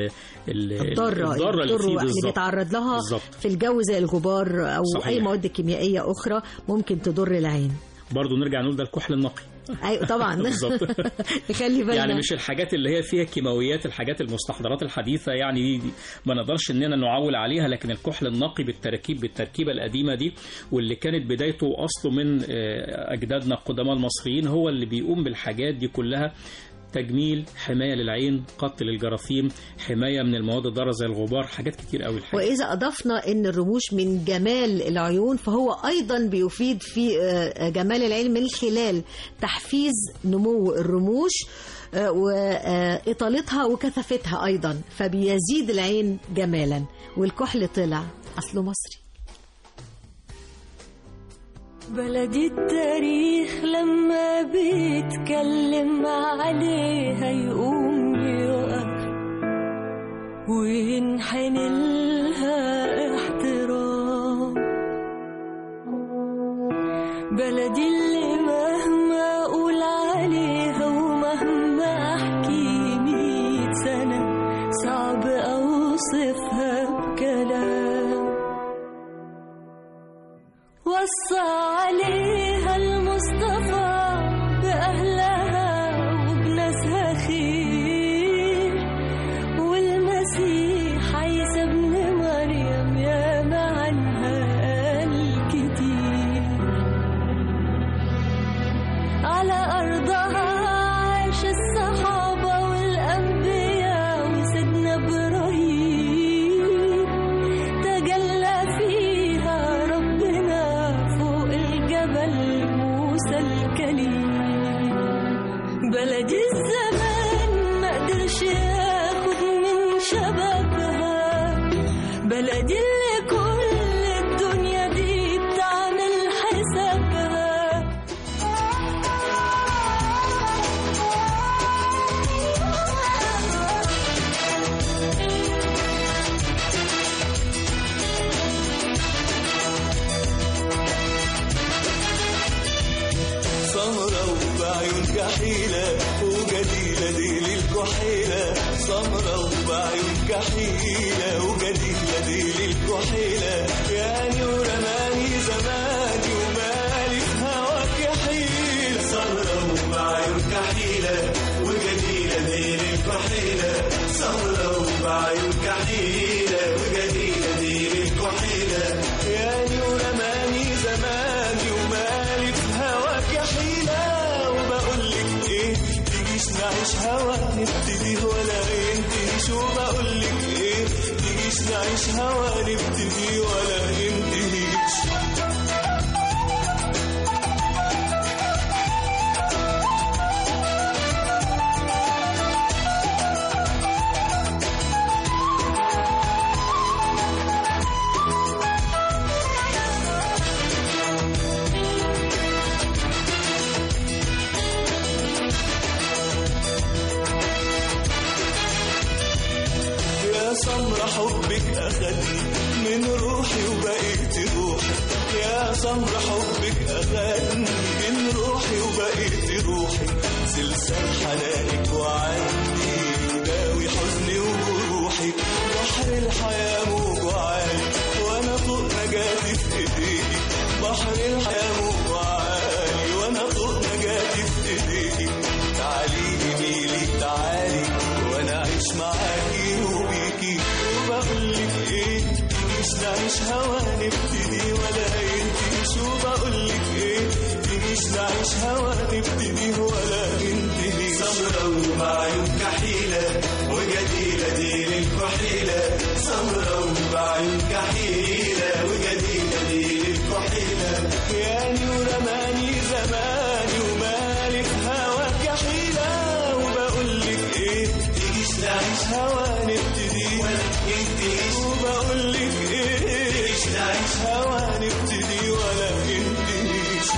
الضارة اللي بيتعرض لها بالزبط. في الجو زي الغبار أو صحيح. أي مواد كيميائية أخرى ممكن تضر العين. برضو نرجع نقول ده الكحل النقي. ايوه طبعا بالظبط. نخلي بالنا يعني مش الحاجات اللي هي فيها كيماويات، الحاجات المستحضرات الحديثه يعني دي, دي ما نقدرش اننا نعول عليها، لكن الكحل النقي بالتركيب بالتركيبه القديمه دي، واللي كانت بدايته اصله من اجدادنا القدماء المصريين، هو اللي بيقوم بالحاجات دي كلها: تجميل، حماية للعين، قتل الجراثيم، حماية من المواد الضارة زي الغبار، حاجات كتير قوي الحقيقة. وإذا أضفنا أن الرموش من جمال العيون، فهو أيضا بيفيد في جمال العين من خلال تحفيز نمو الرموش وإطالتها وكثافتها أيضا، فبيزيد العين جمالا. والكحل طلع أصله مصري. بلدي التاريخ لما بيتكلم عليها يقوم يقف وينحني لها احترام. بلدي اللي مهما أقول عليها ومهما أحكي مية سنة صعب أوصفها بكلام. وصى عليها المصطفى بأهلها وبناسها خير، والمسيح عيسى ابن مريم ياما عنها قال كتير. على أرضها عاش الصحابة والأنبياء وسيدنا إبراهيم، تجلى فيها ربنا فوق الجبل موسى الكليم. بلدي الزمان ما قدرش ياخد من شبابها، بلدي اللي كل الدنيا دي بتعمل حسابها. وبعيون كحيلة وجديلة دي للكحيلة سمرة وبعيون كحيلة وجديلة دي للكحيلة يعني ورماني زماني ومالي في هواك يا حيلة سمرة وبعيون كحيلة وجديلة دي للكحيلة سمرة وبعيون كحيلة وجديلة دي للكحيلة يعني ورماني زماني ومالي في هواك يا حيلة وبقولك ايه تجيش نعيش هوا نبتدي ولا ينتهيش وبقولك ايه تجيش نعيش هوا نبتدي ولا ينتهيش سمرة حبك أخدني من روحي وبقيت روحي يا سمرة حبك أخدني من روحي وبقيت روحي سلسال حنانك وعني وداوي حزني وجروحي بحر الحياة موج عالي وأنا فوق نجاتي في إيديكي بحر الحياة موج عالي وأنا فوق نجاتي في إيديكي تعالي جميلي تعالي وأنا أعيش معاكي وبيكي وبقولك ايه تجيش نعيش هوا نبتدي ولا ينتهيش وبقولك ايه تجيش نعيش هوا نبتدي ولا ينتهيش سمرة وبعيون كحيلة وجديلة دي للكحيلة سمرة وبعيون كحيلة وجديلة دي للكحيلة يعني ورماني زماني ومالي في هواك يا حيلة وبقولك ايه تجيش نعيش هوا نبتدي ولا ينتهيش وبقولك ايه تجيش نعيش هوا نبتدي ولا ينتهيش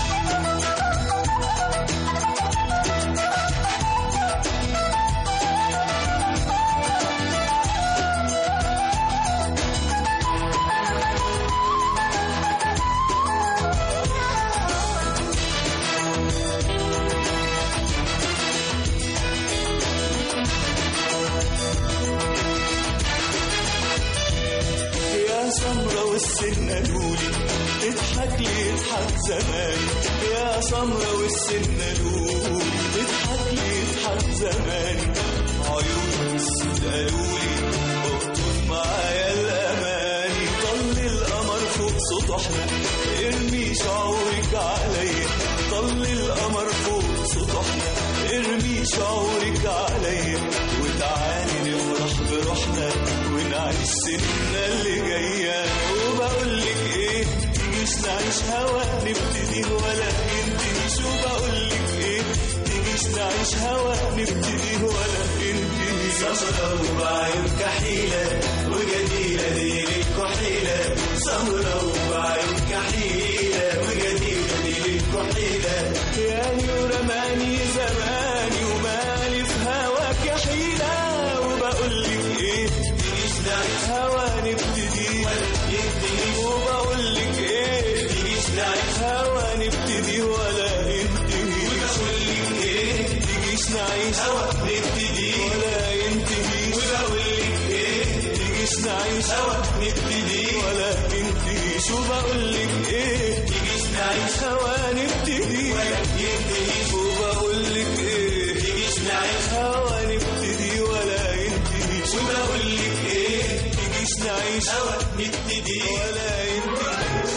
سمرة والسن قالولي تضحك لي يضحك زماني يا سمرة والسن قالولي تضحك لي يضحك زماني عيون السن قالولي اقطف معايا الأماني طل القمر فوق سطحنا ارمي شعورك عليا طل القمر فوق سطحنا ارمي شعورك عليا وتعالي نفرح بروحنا ونعيش سننا اللي جاية وبقولك ايه تجيش نعيش هوا نبتدي ولا ينتهيش وبقولك ايه تجيش نعيش هوا نبتدي ولا ينتهيش سمرة وبعيون كحيلة وجديلة دي للكحيلة سمرة وبعيون كحيلة وجديلة دي للكحيلة يعني ورماني زماني ومالي في هواك يا حيلة وبقولك ايه تجيش نعيش هوا نبتدي ولا ينتهيش وبقولك ايه تجيش نعيش هوا نبتدي ولا ينتهيش وبقولك ايه تجيش نعيش هوا نبتدي ولا ينتهيش وبقولك ايه تجيش نعيش هوا نبتدي ولا ينتهيش وبقولك ايه تجيش نعيش هوا نبتدي ولا ينتهيش وبقولك ايه تجيش نعيش هوا نبتدي ولا ينتهيش وبقولك ايه تجيش نعيش هوا نبتدي ولا ينتهيش.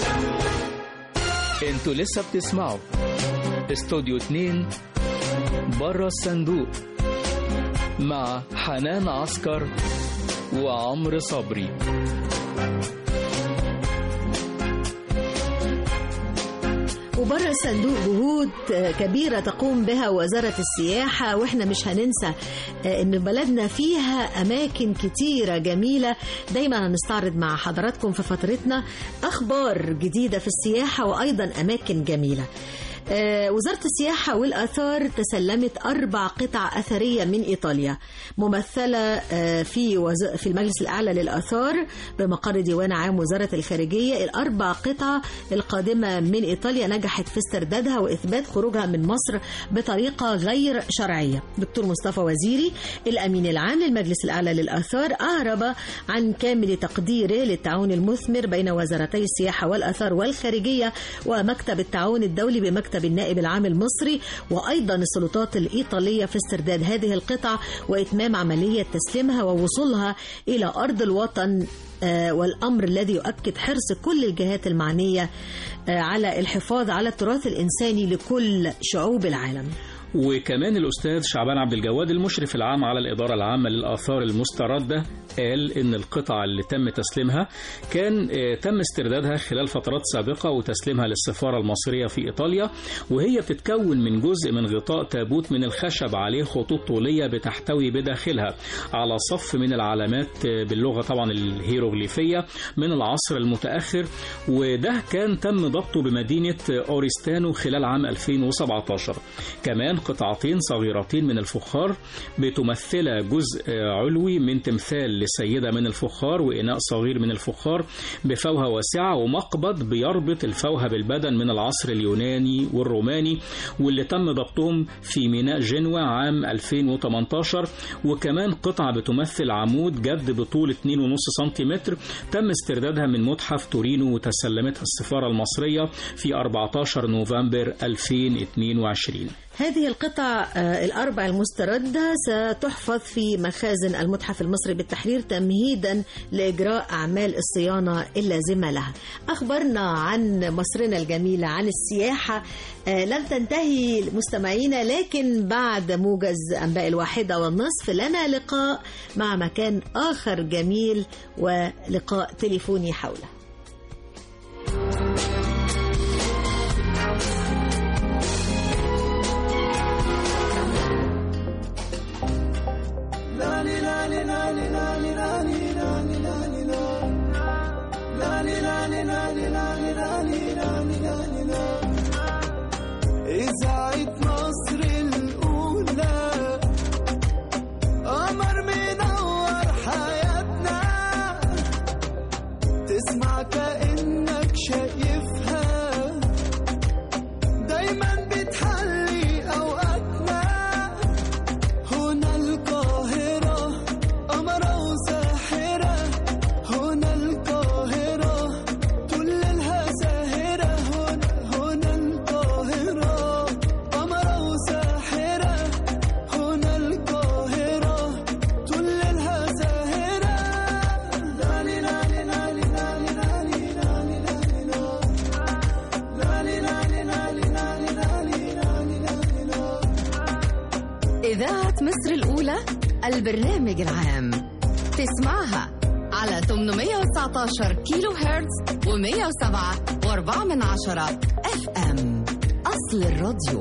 انتوا لسه بتسمعوا استوديو اتنين بره الصندوق مع حنان عسكر وعمرو صبري. وبره الصندوق جهود كبيرة تقوم بها وزارة السياحة، وإحنا مش هننسى إن بلدنا فيها أماكن كتيرة جميلة. دايما هنستعرض مع حضراتكم في فترتنا أخبار جديدة في السياحة وأيضا أماكن جميلة. وزارة السياحة والآثار تسلمت أربع قطع أثرية من إيطاليا ممثلة في وز... في المجلس الأعلى للآثار بمقر ديوان عام وزارة الخارجية. الأربع قطع القادمة من إيطاليا نجحت في استردادها وإثبات خروجها من مصر بطريقة غير شرعية. دكتور مصطفى وزيري الأمين العام للمجلس الأعلى للآثار أعرب عن كامل تقديره للتعاون المثمر بين وزارتي السياحة والآثار والخارجية ومكتب التعاون الدولي بمكتب النائب العام المصري وأيضا السلطات الإيطالية في استرداد هذه القطع وإتمام عملية تسليمها ووصولها إلى أرض الوطن، والأمر الذي يؤكد حرص كل الجهات المعنية على الحفاظ على التراث الإنساني لكل شعوب العالم. وكمان الأستاذ شعبان عبد الجواد المشرف العام على الإدارة العامة للآثار المستردة قال إن القطع اللي تم تسليمها كان تم استردادها خلال فترات سابقة وتسليمها للسفارة المصرية في إيطاليا، وهي بتتكون من جزء من غطاء تابوت من الخشب عليه خطوط طولية بتحتوي بداخلها على صف من العلامات باللغة طبعا الهيروغليفية من العصر المتأخر، وده كان تم ضبطه بمدينة أوريستانو خلال عام ألفين وسبعة عشر. كمان قطعتين صغيرتين من الفخار بتمثل جزء علوي من تمثال لسيدة من الفخار وإناء صغير من الفخار بفوهة واسعة ومقبض بيربط الفوهة بالبدن من العصر اليوناني والروماني، واللي تم ضبطهم في ميناء جنوة عام ألفين وثمانية عشر. وكمان قطعة بتمثل عمود جد بطول اثنين فاصلة خمسة سنتيمتر تم استردادها من متحف تورينو وتسلمتها السفارة المصرية في أربعة عشر نوفمبر ألفين واثنين وعشرين. هذه القطع الأربع المستردة ستحفظ في مخازن المتحف المصري بالتحرير تمهيدا لإجراء أعمال الصيانة اللازمة لها. أخبرنا عن مصرنا الجميلة، عن السياحة. لم تنتهي مستمعينا، لكن بعد موجز أنباء الواحدة والنصف لنا لقاء مع مكان آخر جميل ولقاء تليفوني حوله. إذاعة مصر الأولى قمر منور حياتنا، تسمع كأنك شايفها، دايما بتحلي أوقاتنا. هنا القاهرة قمرة وساحرة، هنا القاهرة طول ليلها ساهرة، هنا هنا القاهرة قمرة وساحرة، هنا القاهرة طول ليلها ساهرة. لالي لالي لالي لالي لالي لالي لالي لالي لالي لالي لالي لالي. إذاعة مصر الأولى البرنامج العام تسمعها على ثمانمائة وتسعة عشر كيلو هرتز ومائة وسبعة وأربعة من عشرة اف ام. أصل الراديو.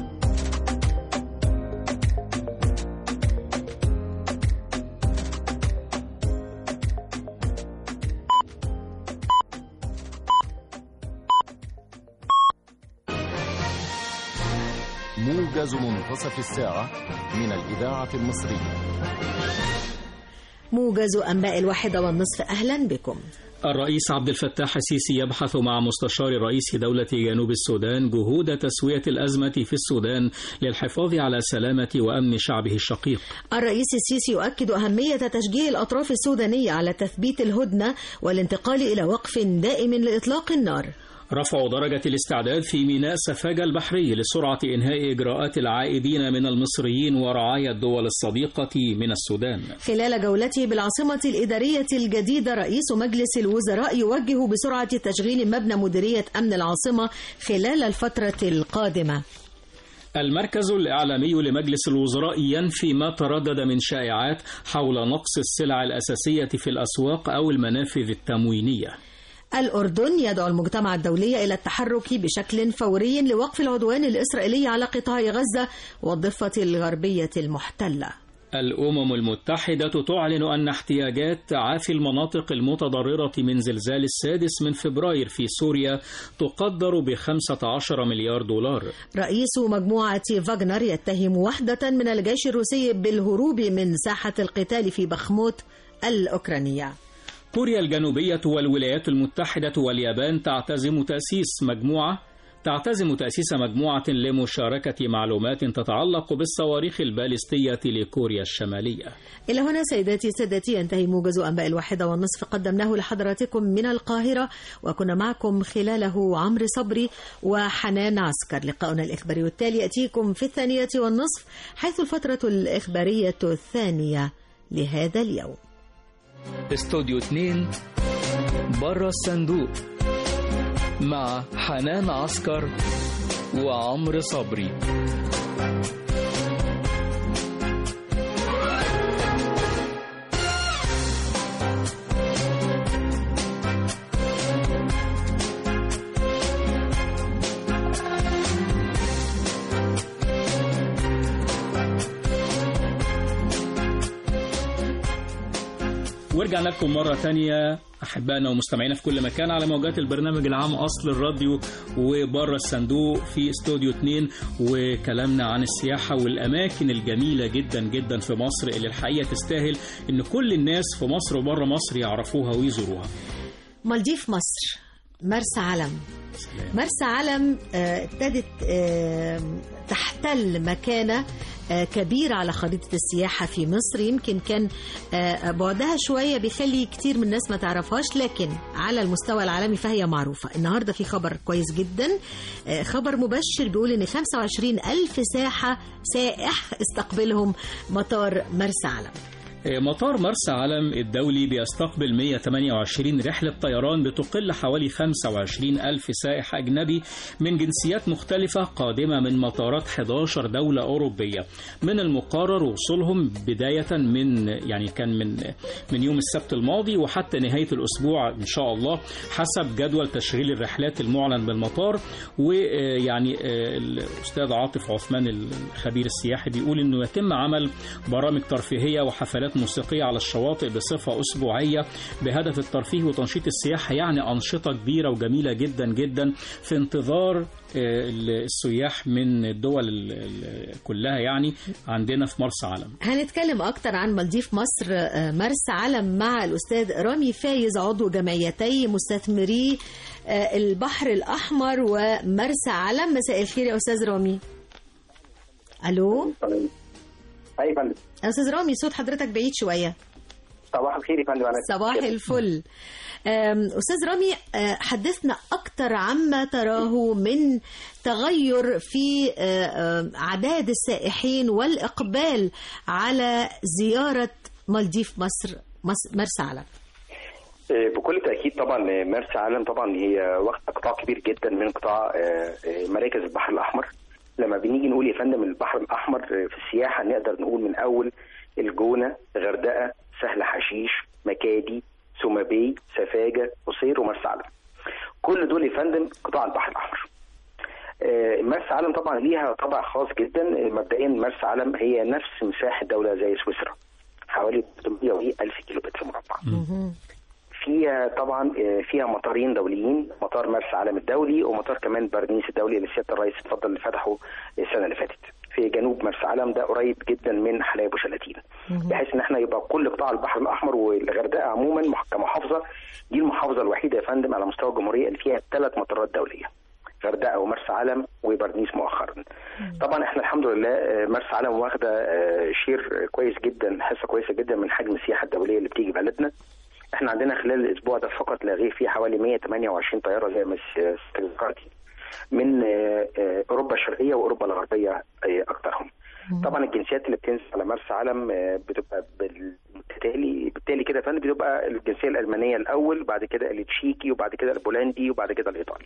موجز منتصف الساعة من الإذاعة المصرية. موجز أنباء الواحدة والنصف، أهلا بكم. الرئيس عبد الفتاح السيسي يبحث مع مستشار رئيس دولة جنوب السودان جهود تسوية الأزمة في السودان للحفاظ على سلامة وأمن شعبه الشقيق. الرئيس السيسي يؤكد أهمية تشجيع الأطراف السودانية على تثبيت الهدنة والانتقال إلى وقف دائم لإطلاق النار. رفع درجة الاستعداد في ميناء سفاجة البحري لسرعة إنهاء إجراءات العائدين من المصريين ورعايا الدول الصديقة من السودان. خلال جولته بالعاصمة الإدارية الجديدة، رئيس مجلس الوزراء يوجه بسرعة تشغيل مبنى مديرية أمن العاصمة خلال الفترة القادمة. المركز الإعلامي لمجلس الوزراء ينفي ما تردد من شائعات حول نقص السلع الأساسية في الأسواق أو المنافذ التموينية. الأردن يدعو المجتمع الدولي إلى التحرك بشكل فوري لوقف العدوان الإسرائيلي على قطاع غزة والضفة الغربية المحتلة. الأمم المتحدة تعلن أن احتياجات عافي المناطق المتضررة من زلزال السادس من فبراير في سوريا تقدر بخمسة عشر مليار دولار. رئيس مجموعة فاغنر يتهم وحدة من الجيش الروسي بالهروب من ساحة القتال في بخموت الأوكرانية. كوريا الجنوبية والولايات المتحدة واليابان تعتزم تأسيس مجموعة تعتزم تأسيس مجموعة لمشاركة معلومات تتعلق بالصواريخ البالستية لكوريا الشمالية. إلى هنا سيداتي سادتي ينتهي موجز أنباء الواحدة والنصف قدمناه لحضراتكم من القاهرة، وكنا معكم خلاله عمرو صبري وحنان عسكر. لقاؤنا الإخباري التالي يأتيكم في الثانية والنصف، حيث الفترة الإخبارية الثانية لهذا اليوم. استوديو اثنين برا الصندوق مع حنان عسكر وعمرو صبري. ورجعنا لكم مرة تانية أحبائنا ومستمعينا في كل مكان على موجات البرنامج العام أصل الراديو وبره الصندوق في استوديو اثنين، وكلامنا عن السياحة والأماكن الجميلة جدا جدا في مصر اللي الحقيقة تستاهل إن كل الناس في مصر وبره مصر يعرفوها ويزوروها. مالديف مصر، مرسى علم. مرسى علم ابتدت تحتل مكانة كبيرة على خريطة السياحة في مصر. يمكن كان بعدها شوية بيخلي كتير من الناس ما تعرفهاش، لكن على المستوى العالمي فهي معروفة. النهاردة في خبر كويس جدا، خبر مبشر بيقول ان خمسة وعشرين ألف ساحة سائح استقبلهم مطار مرسى علم. مطار مرسى علم الدولي بيستقبل مئة وثمانية وعشرين رحلة طيران بتقل حوالي خمسة وعشرين ألف سائح أجنبي من جنسيات مختلفة قادمة من مطارات إحدى عشرة دولة أوروبية. من المقرر وصولهم بداية من يعني كان من من يوم السبت الماضي وحتى نهاية الأسبوع إن شاء الله حسب جدول تشغيل الرحلات المعلن بالمطار. ويعني الأستاذ عاطف عثمان الخبير السياحي بيقول إنه يتم عمل برامج ترفيهية وحفلات موسيقية على الشواطئ بصفة أسبوعية بهدف الترفيه وتنشيط السياحة. يعني أنشطة كبيرة وجميلة جدا جدا في انتظار السياح من الدول كلها يعني عندنا في مرسى علم. هنتكلم أكتر عن مالديف مصر مرسى علم مع الأستاذ رامي فايز عضو جمعيتي مستثمري البحر الأحمر ومرسى علم. مساء الخير يا أستاذ رامي. ألو. أي فندم. أستاذ رامي صوت حضرتك بعيد شوية. صباح الخير يا فندم. صباح الفل. أستاذ رامي حدثنا أكتر عما تراه من تغير في أعداد السائحين والإقبال على زيارة مالديف مصر مرسى علم. بكل تأكيد طبعا مرسى علم طبعا هي واخدة قطاع كبير جدا من قطاع مراكز البحر الأحمر. لما بنيجي نقول يا فندم البحر الأحمر في السياحة نقدر نقول من أول الجونة، غردقة، سهل حشيش، مكادي، سومبي، سفاجة، قصير ومرسى علم. كل دول يا فندم قطاع البحر الأحمر. مرسى علم طبعا ليها طابع خاص جدا. مبدئيا مرسى علم هي نفس مساحة دولة زي سويسرا، حوالي ثلاثمئة ألف كيلو متر مربع. فيها طبعا فيها مطارين دوليين، مطار مرسى علم الدولي ومطار كمان برنيس الدولي اللي سياده الرئيس اتفضل اللي فتحه السنه اللي فاتت في جنوب مرسى علم. ده قريب جدا من حلايب وشلاتين، بحيث ان احنا يبقى كل قطاع البحر الاحمر والغردقه عموما كمحافظه دي المحافظه الوحيده يا فندم على مستوى الجمهوريه اللي فيها ثلاث مطارات دوليه، غردقه ومرسى علم وبرنيس مؤخرا. طبعا احنا الحمد لله مرسى علم واخده شير كويس جدا، حصه كويسه جدا من حجم السياحه الدوليه اللي بتيجي بلدنا. احنا عندنا خلال الاسبوع ده فقط لا غير فيه حوالي مئة وثمانية وعشرين طياره زي ما ذكرتي من اوروبا الشرقيه واوروبا الغربيه اكثرهم. طبعا الجنسيات اللي بتنزل على مرسى علم بتبقى بالتالي بالتالي كده فندم بتبقى الجنسيه الالمانيه الاول، بعد كده التشيكي، وبعد كده البولندي، وبعد كده الايطالي.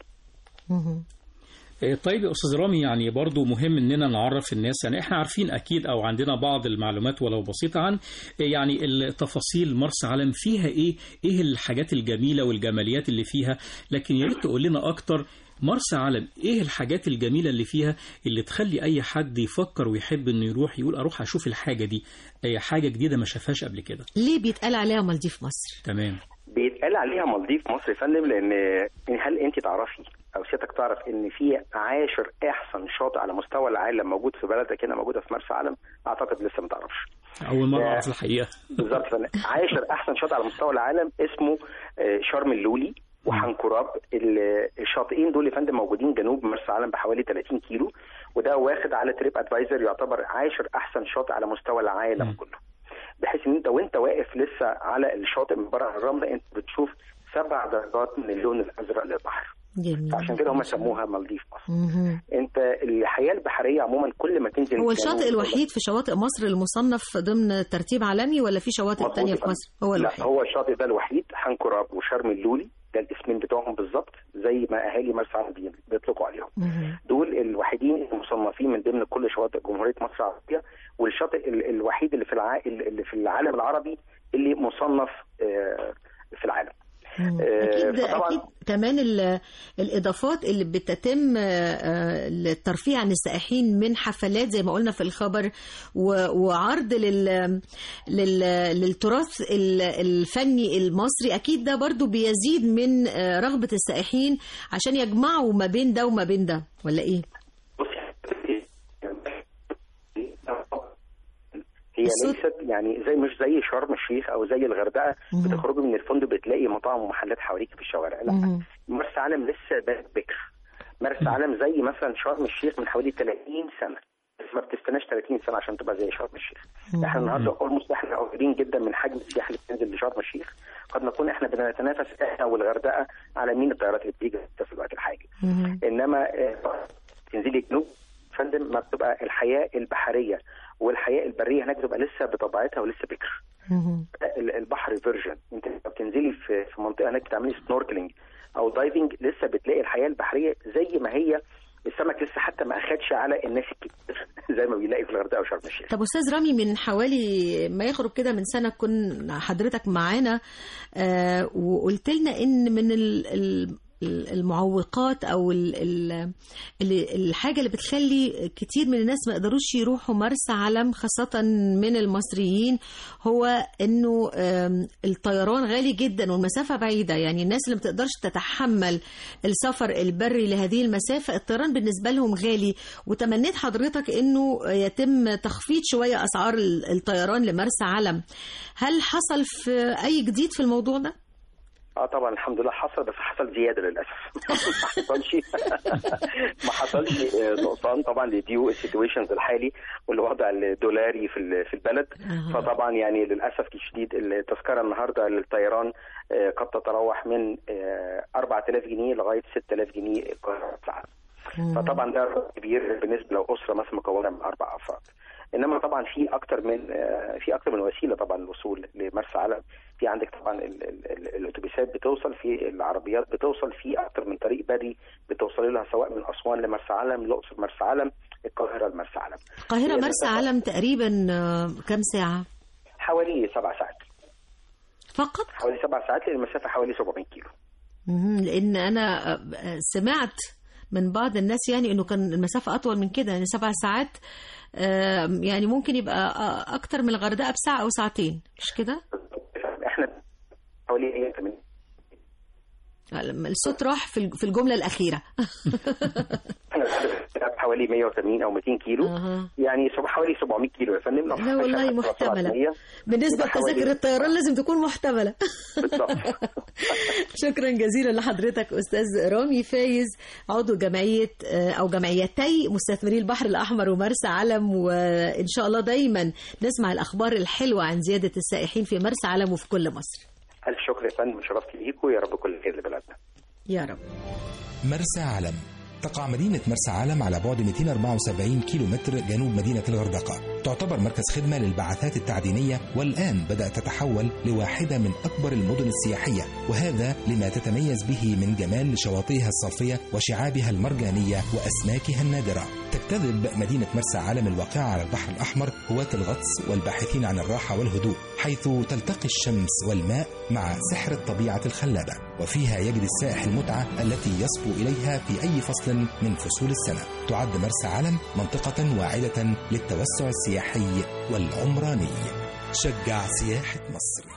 طيب يا أستاذ رامي، يعني برضو مهم إننا نعرف الناس، يعني إحنا عارفين أكيد أو عندنا بعض المعلومات ولو بسيطة عن يعني التفاصيل مرسى علم فيها إيه إيه الحاجات الجميلة والجماليات اللي فيها، لكن يا ريت تقول لنا أكتر مرسى علم ايه الحاجات الجميله اللي فيها اللي تخلي اي حد يفكر ويحب انه يروح يقول اروح اشوف الحاجه دي، اي حاجه جديده ما شافهاش قبل كده؟ ليه بيتقال عليها مالديف مصر؟ تمام. بيتقال عليها مالديف مصر يا فندم لان هل انت تعرفي او سيادتك تعرف ان في عاشر احسن شاطئ على مستوى العالم موجود في بلدك هنا، موجوده في مرسى علم؟ اعتقد لسه ما تعرفش. اول مره اعرف الحقيقه. بالظبط. عاشر احسن شاطئ على مستوى العالم اسمه شرم اللولي وحنكراب. الشاطئين دول يا فندم موجودين جنوب مرسى علم بحوالي ثلاثين كيلو، وده واخد على تريب ادفايزر يعتبر عاشر احسن شاطئ على مستوى العالم م. كله. بحيث ان انت وانت واقف لسه على الشاطئ من بره الرمله انت بتشوف سبع درجات من اللون الازرق للبحر. جميل. عشان كده هم سموها مالديف مصر. انت الحياه البحريه عموما كل ما تنزل. هو الشاطئ الوحيد في شواطئ مصر المصنف ضمن ترتيب عالمي ولا في شواطئ تانية في مصر؟ هو الوحيد. لا هو الشاطئ ده الوحيد. حنكراب وشرم اللولي ده الاسمين بتوعهم بالظبط زي ما اهالي مرسى علم بيطلقوا عليهم. مم. دول الوحيدين المصنفين من ضمن كل شواطئ جمهوريه مصر العربيه، والشاطئ الوحيد اللي في الع... اللي في العالم العربي اللي مصنف في العالم. أكيد, أكيد كمان الإضافات اللي بتتم للترفيه عن السائحين من حفلات زي ما قلنا في الخبر وعرض لل للتراث الفني المصري، أكيد ده برضو بيزيد من رغبة السائحين عشان يجمعوا ما بين ده وما بين ده، ولا إيه؟ هي ليست يعني زي مش زي شرم الشيخ او زي الغردقه بتخرجي من الفندق بتلاقي مطاعم ومحلات حواليك في الشوارع. لا، مرسى علم لسه بكر. مرسى علم زي مثلا شرم الشيخ من حوالي ثلاثين سنه، بس ما بتستناش ثلاثين سنه عشان تبقى زي شرم الشيخ. احنا النهارده اولموست احنا قريبين جدا من حجم السياحه اللي بتنزل لشرم الشيخ. قد نكون احنا بنتنافس احنا والغردقه على مين الطيارات اللي بتيجي في الوقت الحالي. انما تنزلي جنوب فندم ما بتبقى الحياه البحريه والحياه البريه هناك بتبقى لسه بطبيعتها ولسه بكر. البحر فيرجن. انت بتنزلي في في منطقه هناك بتعملي سنوركلينج او دايفنج لسه بتلاقي الحياه البحريه زي ما هي. السمك لسه حتى ما اخدش على الناس الكتير زي ما بيلاقي في الغردقه وشرم الشيخ. طب استاذ رامي، من حوالي ما يخرج كده من سنه كن حضرتك معانا آه وقلت لنا ان من ال ال المعوقات او ال ال الحاجه اللي بتخلي كتير من الناس ما يقدروش يروحوا مرسى علم خاصه من المصريين هو انه الطيران غالي جدا والمسافه بعيده. يعني الناس اللي ما بتقدرش تتحمل السفر البري لهذه المسافه الطيران بالنسبه لهم غالي، وتمنيت حضرتك انه يتم تخفيض شويه اسعار الطيران لمرسى علم. هل حصل في اي جديد في الموضوع ده؟ اه طبعا الحمد لله حصل، بس حصل زياده للاسف. ما حصلش ما حصلش نقصان طبعا لديو السيتويشنز الحالي والوضع الدولاري في في البلد. فطبعا يعني للاسف الشديد التذكره النهارده للطيران قد تتراوح من أربعة آلاف جنيه لغايه ستة آلاف جنيه القاهره. فطبعا ده كبير بالنسبه لو اسره مثلا مكونه من اربع افراد. انما طبعا في اكتر من في اكتر من وسيله طبعا للوصول لمرسى علم. في عندك طبعا الاتوبيسات بتوصل، في العربيات بتوصل، في اكتر من طريق بري بتوصل لها سواء من اسوان لمرسى علم، الاقصر مرسى علم، القاهره لمرسى علم. القاهره مرسى علم تقريبا كم ساعه؟ حوالي سبع ساعات فقط. حوالي سبع ساعات لان المسافه حوالي سبعمائة كيلو. لان انا سمعت من بعض الناس يعني انه كان المسافه اطول من كده، يعني سبع ساعات يعني ممكن يبقى اكتر من الغردقه بساعه او ساعتين، مش كده؟ احنا حوالي الصوت راح في الجمله الاخيره. حوالي مية وثمانين او مئتين كيلو. أه. يعني حوالي سبعمائة كيلو يا فندم. لا والله محتمله. بالنسبه لتذاكر الطيران لازم تكون محتمله. بالظبط. شكرا جزيلا لحضرتك استاذ رامي فايز، عضو جمعيه او جمعيتي مستثمري البحر الاحمر ومرسى علم، وان شاء الله دايما نسمع الاخبار الحلوه عن زياده السائحين في مرسى علم وفي كل مصر. الف شكر يا فندم، شرفت بيكم، يا رب كل خير لبلدنا. يا رب. مرسى علم تقع مدينة مرسى علم على بعد مئتين وأربعة وسبعين كيلو متر جنوب مدينة الغردقة. تعتبر مركز خدمة للبعثات التعدينية، والآن بدأت تتحول لواحدة من أكبر المدن السياحية، وهذا لما تتميز به من جمال شواطئها الصافية وشعابها المرجانية وأسماكها النادرة. تجتذب مدينة مرسى علم الواقعة على البحر الأحمر هواة الغطس والباحثين عن الراحة والهدوء، حيث تلتقي الشمس والماء مع سحر الطبيعة الخلابة، وفيها يجد السائح المتعة التي يصبو إليها في أي فصل من فصول السنة. تعد مرسى علم منطقة واعدة للتوسع السياحي والعمراني. شجع سياحة مصر.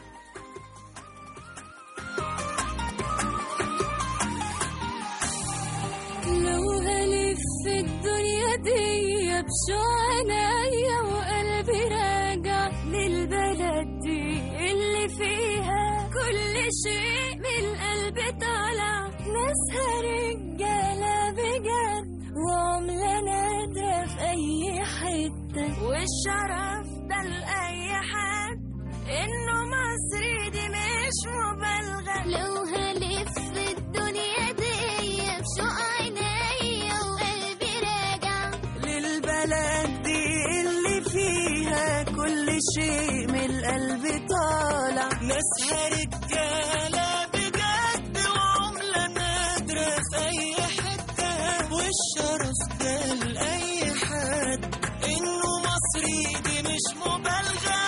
لو هلف في الدنيا دي بشو عينيا وقلبي راجع للبلد دي اللي فيها كل شيء من قلبي طالع، ناسها رجالة بجد وعملة نادرة في أي حتة، والشرف ده لأي حد إنه مصري دي مش مبالغة. لو هلف في الدنيا دي بشوق عينيا وقلبي راجع للبلد دي اللي فيها كل شيء من القلب طالع، ناسها رجالة بجد وعملة نادرة في أي حتة، والشرف ده لأي حد إنه مصري دي مش مبالغة.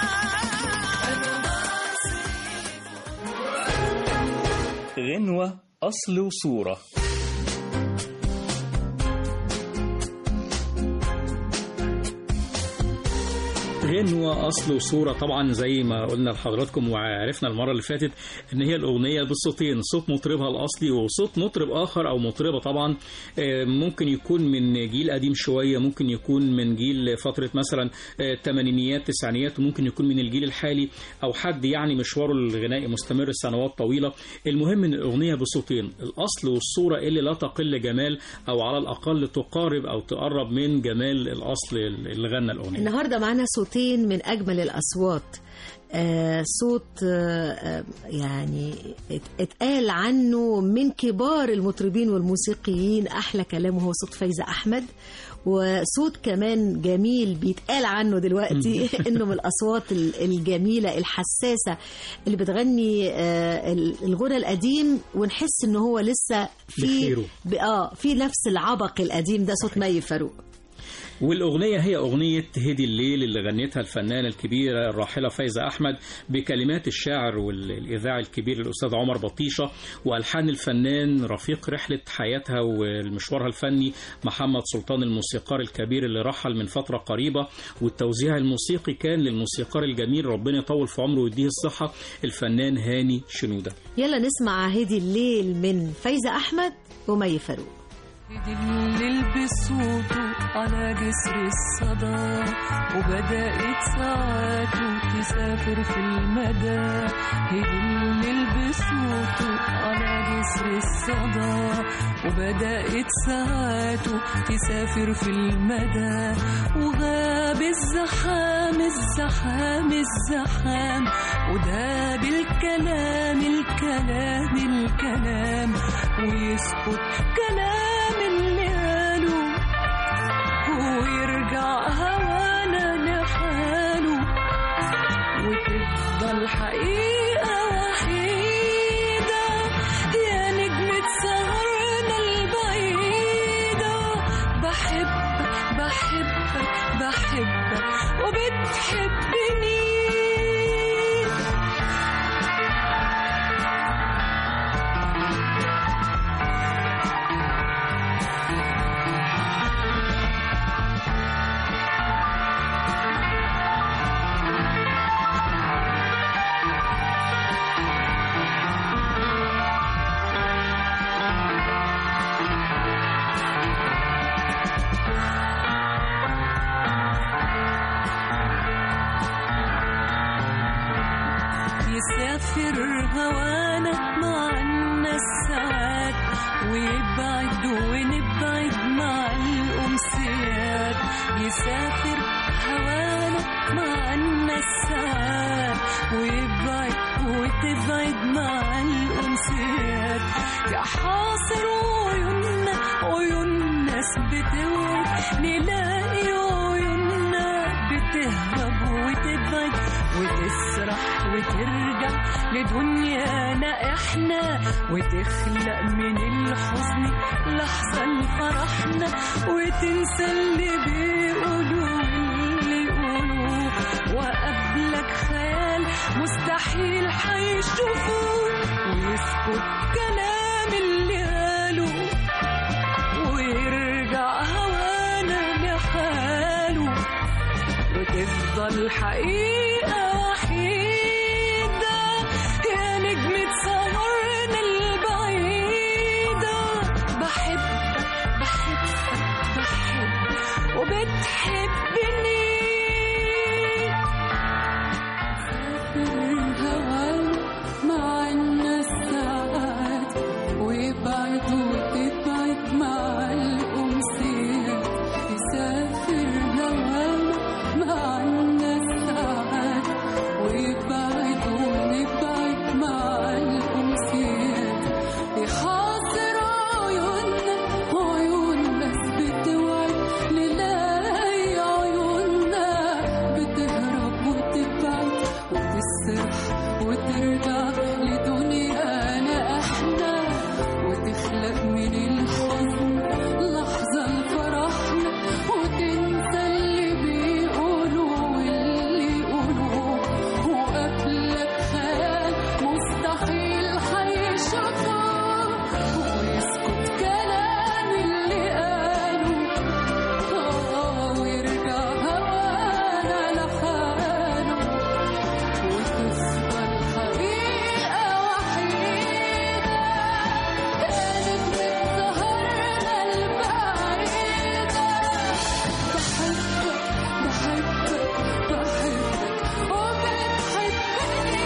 غنوة أصل وصورة. غنوة أصل وصورة، طبعا زي ما قلنا لحضراتكم وعرفنا المرة اللي فاتت إن هي الأغنية بالصوتين، صوت مطربها الأصلي وصوت مطرب آخر أو مطربة طبعا ممكن يكون من جيل قديم شوية، ممكن يكون من جيل فترة مثلا الثمانينيات تسعينيات، وممكن يكون من الجيل الحالي أو حد يعني مشواره الغنائي مستمر سنوات طويلة. المهم إن الأغنية بصوتين، الأصل والصورة اللي لا تقل جمال أو على الأقل تقارب أو تقرب من جمال الأصل اللي غنى الأغنية. النهاردة معنا صوتين من أجمل الأصوات. آه صوت آه يعني اتقال عنه من كبار المطربين والموسيقيين أحلى كلامه هو صوت فايزة أحمد، وصوت كمان جميل بيتقال عنه دلوقتي إنه من الأصوات الجميلة الحساسة اللي بتغني آه الغنى القديم ونحس إنه هو لسه في آه في نفس العبق القديم ده، صوت مي فاروق. والأغنية هي أغنية هدي الليل اللي غنتها الفنانة الكبيرة الراحلة فايزة أحمد بكلمات الشاعر والإذاعي الكبير الأستاذ عمر بطيشة، وألحان الفنان رفيق رحلة حياتها ومشوارها الفني محمد سلطان الموسيقار الكبير اللي رحل من فترة قريبة، والتوزيع الموسيقي كان للموسيقار الجميل ربنا يطول في عمره ويديه الصحة الفنان هاني شنودة. يلا نسمع هدي الليل من فايزة أحمد ومي فاروق. هدي الليل بصوته على جسر الصدى وبدأت ساعاته تسافر في المدى، هدي الليل بصوته على جسر الصدى وبدأت ساعاته تسافر في المدى، وغاب الزحام الزحام الزحام وده بالكلام الكلام الكلام، ويسكت كلام اللي قاله ويرجع هوانا لحاله، وتفضل حقيقة وحيدة يا نجمة سهرنا البعيدة، بحبك بحبك بحبك وبتحبني. يسافر هوانا معنا الساعات ويبعد ونبعد مع الأمسيات، يسافر هوانا معنا الساعات ويبعد وتبعد مع الأمسيات، يا حاصر عيوننا عيون ناس بتوعد نلاقي عيوننا بتهرب وتبعد وتسرح وترجع لدنيانا احنا، وتخلق من الحزن لحظة لفرحنا، وتنسى اللي بيقولوا واللي يقولوا وقبلك مستحيل هيشوفوه ويسكت كلام اللي قاله ويرجع هوانا لحاله وتفضل حقيقة وحيدة يا نجمة سهرنا البعيدة. بحبك بحبك بحبك وبتحبني مع الناس ساعات ويبعد وتبعد مع الأمسيات. يسافر هوانا مع الناس ساعات ويبعد ونبعد مع الأمسيات. يحاصر عيوننا عيون ناس بتوعد نلاقي عيوننا بتهرب وتبعد وتسرح وترجع لدنيانا احنا وتخلق من الحزن لحظة لفرحنا وتنسى اللي بيقولوا واللي يقولوه وقبلك خيال مستحيل هيشوفه ويسكت كلام اللي قالوا اه ويرجع هوانا لحاله وتفضل حقيقة وحيدة كانت من سهرنا البعيدة. بحبك بحبك بحبك وبتحبني.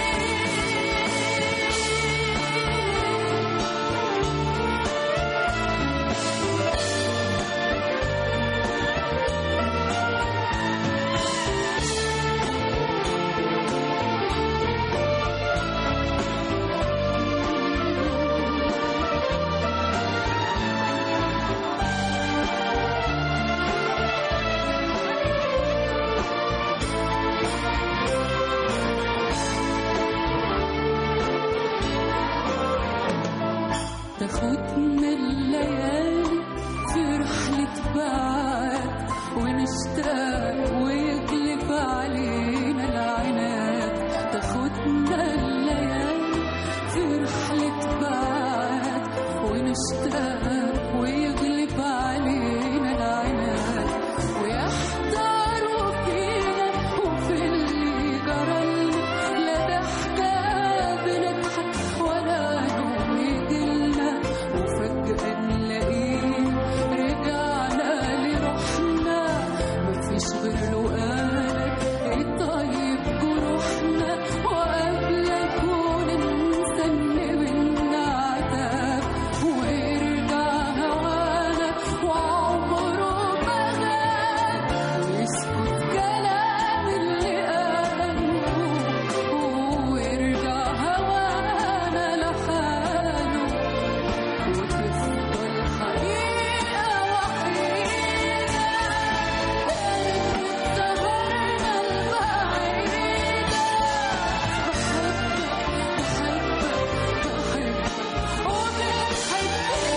تاخدنا الليالي في رحلة بعد ونشتاق ويغلب علينا العناد. تاخدنا الليالي في رحلة بعد ونشتاق ويغلب علينا العناد ويحتاروا فينا وفي اللي جرالنا. لا ضحكة بنضحك ولا نوم يجيلنا وفجأة نلاقيه رجعنا لروحنا. مفيش غير لقاك يطيب جروحنا وقبلك وننسى ان بينا عتاب ويرجع هوانا وعمره ما غاب ويسكت كلام اللي قاله ويرجع هوانا لحاله وتفضل حقيقة وحيدة كانت من سهرنا البعيدة. بحبك بحبك بحبك وبتحبني.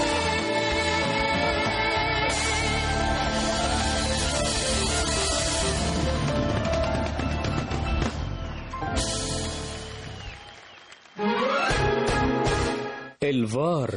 الفار.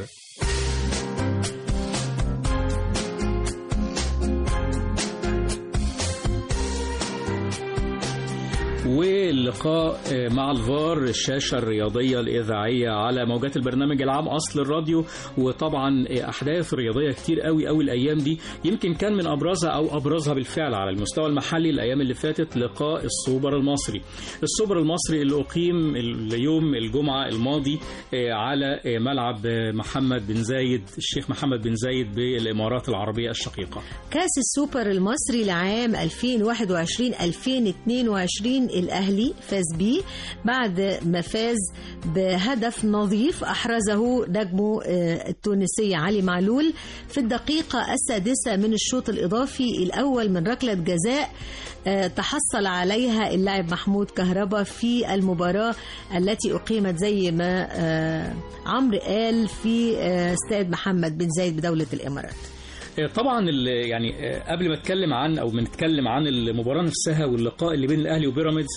واللقاء مع الفار، الشاشة الرياضية الإذاعية على موجات البرنامج العام أصل الراديو. وطبعا أحداث رياضية كتير قوي قوي الأيام دي، يمكن كان من أبرزها أو أبرزها بالفعل على المستوى المحلي الأيام اللي فاتت لقاء السوبر المصري. السوبر المصري اللي أقيم اليوم الجمعة الماضي على ملعب محمد بن زايد الشيخ محمد بن زايد بالإمارات العربية الشقيقة. كاس السوبر المصري لعام ألفين وواحد وعشرين ألفين واثنين وعشرين الأهلي فاز بيه بعد ما فاز بهدف نظيف أحرزه نجمه التونسي علي معلول في الدقيقة السادسة من الشوط الإضافي الأول من ركلة جزاء تحصل عليها اللاعب محمود كهربا في المباراة التي أقيمت زي ما عمرو قال في استاد محمد بن زايد بدولة الإمارات. طبعا يعني قبل ما اتكلم عن او بنتكلم عن المباراه نفسها واللقاء اللي بين الاهلي وبيراميدز،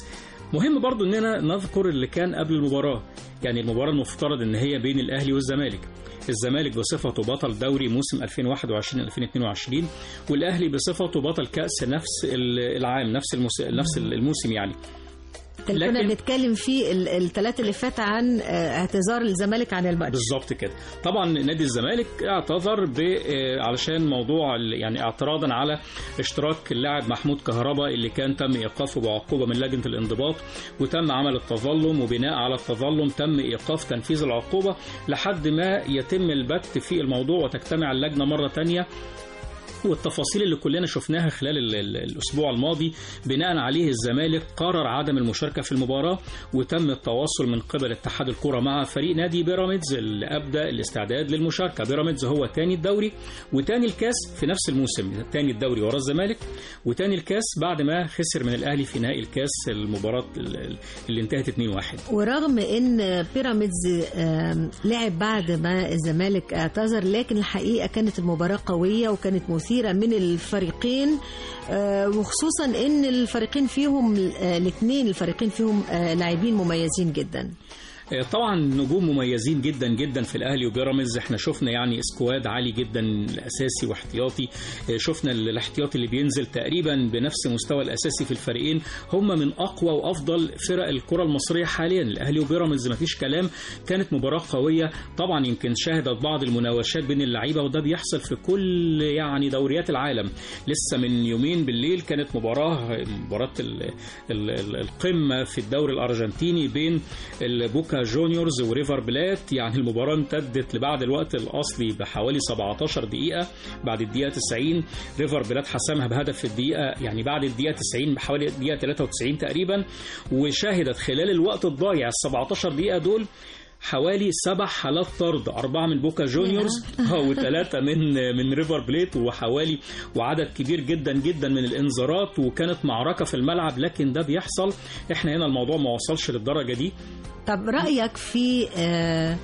مهم برضو اننا نذكر اللي كان قبل المباراة. يعني المباراة المفترض ان هي بين الاهلي والزمالك، الزمالك بصفته بطل دوري موسم ألفين وواحد وعشرين ألفين واثنين وعشرين، والاهلي بصفته بطل كأس نفس العام نفس الموسم نفس الموسم يعني. اللي كنا بنتكلم فيه الثلاث اللي فات عن اعتذار الزمالك عن الماتش. بالظبط كده. طبعا نادي الزمالك اعتذر ب علشان موضوع يعني اعتراضا على اشتراك اللاعب محمود كهربا اللي كان تم ايقافه بعقوبه من لجنه الانضباط، وتم عمل التظلم، وبناء على التظلم تم ايقاف تنفيذ العقوبه لحد ما يتم البت في الموضوع وتجتمع اللجنه مره ثانيه. والتفاصيل اللي كلنا شفناها خلال ال ال الأسبوع الماضي بناء عليه الزمالك قرر عدم المشاركة في المباراة، وتم التواصل من قبل اتحاد الكرة مع فريق نادي بيراميدز اللي أبدأ الاستعداد للمشاركة. بيراميدز هو تاني الدوري وتاني الكاس في نفس الموسم، تاني الدوري ورا الزمالك وتاني الكاس بعد ما خسر من الأهلي في نهائي الكاس المباراة اللي انتهت اتنين واحد. ورغم ان بيراميدز لعب بعد ما الزمالك اعتذر، لكن الحقيقة كانت المباراة قوية وكانت مثيرة من الفريقين، وخصوصا ان الفريقين فيهم الاثنين الفريقين فيهم لاعبين مميزين جدا. طبعا نجوم مميزين جدا جدا في الاهلي وبيراميدز. احنا شفنا يعني سكواد عالي جدا الاساسي واحتياطي، شفنا الاحتياطي اللي بينزل تقريبا بنفس مستوى الاساسي في الفريقين، هم من اقوى وافضل فرق الكره المصريه حاليا الاهلي وبيراميدز ما فيش كلام. كانت مباراه قويه طبعا، يمكن شهدت بعض المناوشات بين اللعيبه وده بيحصل في كل يعني دوريات العالم. لسه من يومين بالليل كانت مباراه مباراه ال ال ال القمه في الدوري الارجنتيني بين البوكا جونيورز وريفر بلات. يعني المباراة امتدت لبعد الوقت الأصلي بحوالي سبعتاشر دقيقة. بعد الدقيقة تسعين ريفر بلات حسمها بهدف في الدقيقة يعني بعد الدقيقة تسعين بحوالي الدقيقة ثلاثة وتسعين تقريبا. وشاهدت خلال الوقت الضايع ال سبعتاشر دقيقة دول حوالي سبع حالات طرد، أربعة من بوكا جونيورز وثلاثة من من ريفر بليت، وحوالي وعدد كبير جدا جدا من الإنذارات، وكانت معركة في الملعب. لكن ده بيحصل، احنا هنا الموضوع ما وصلش للدرجة دي. طب رأيك في آه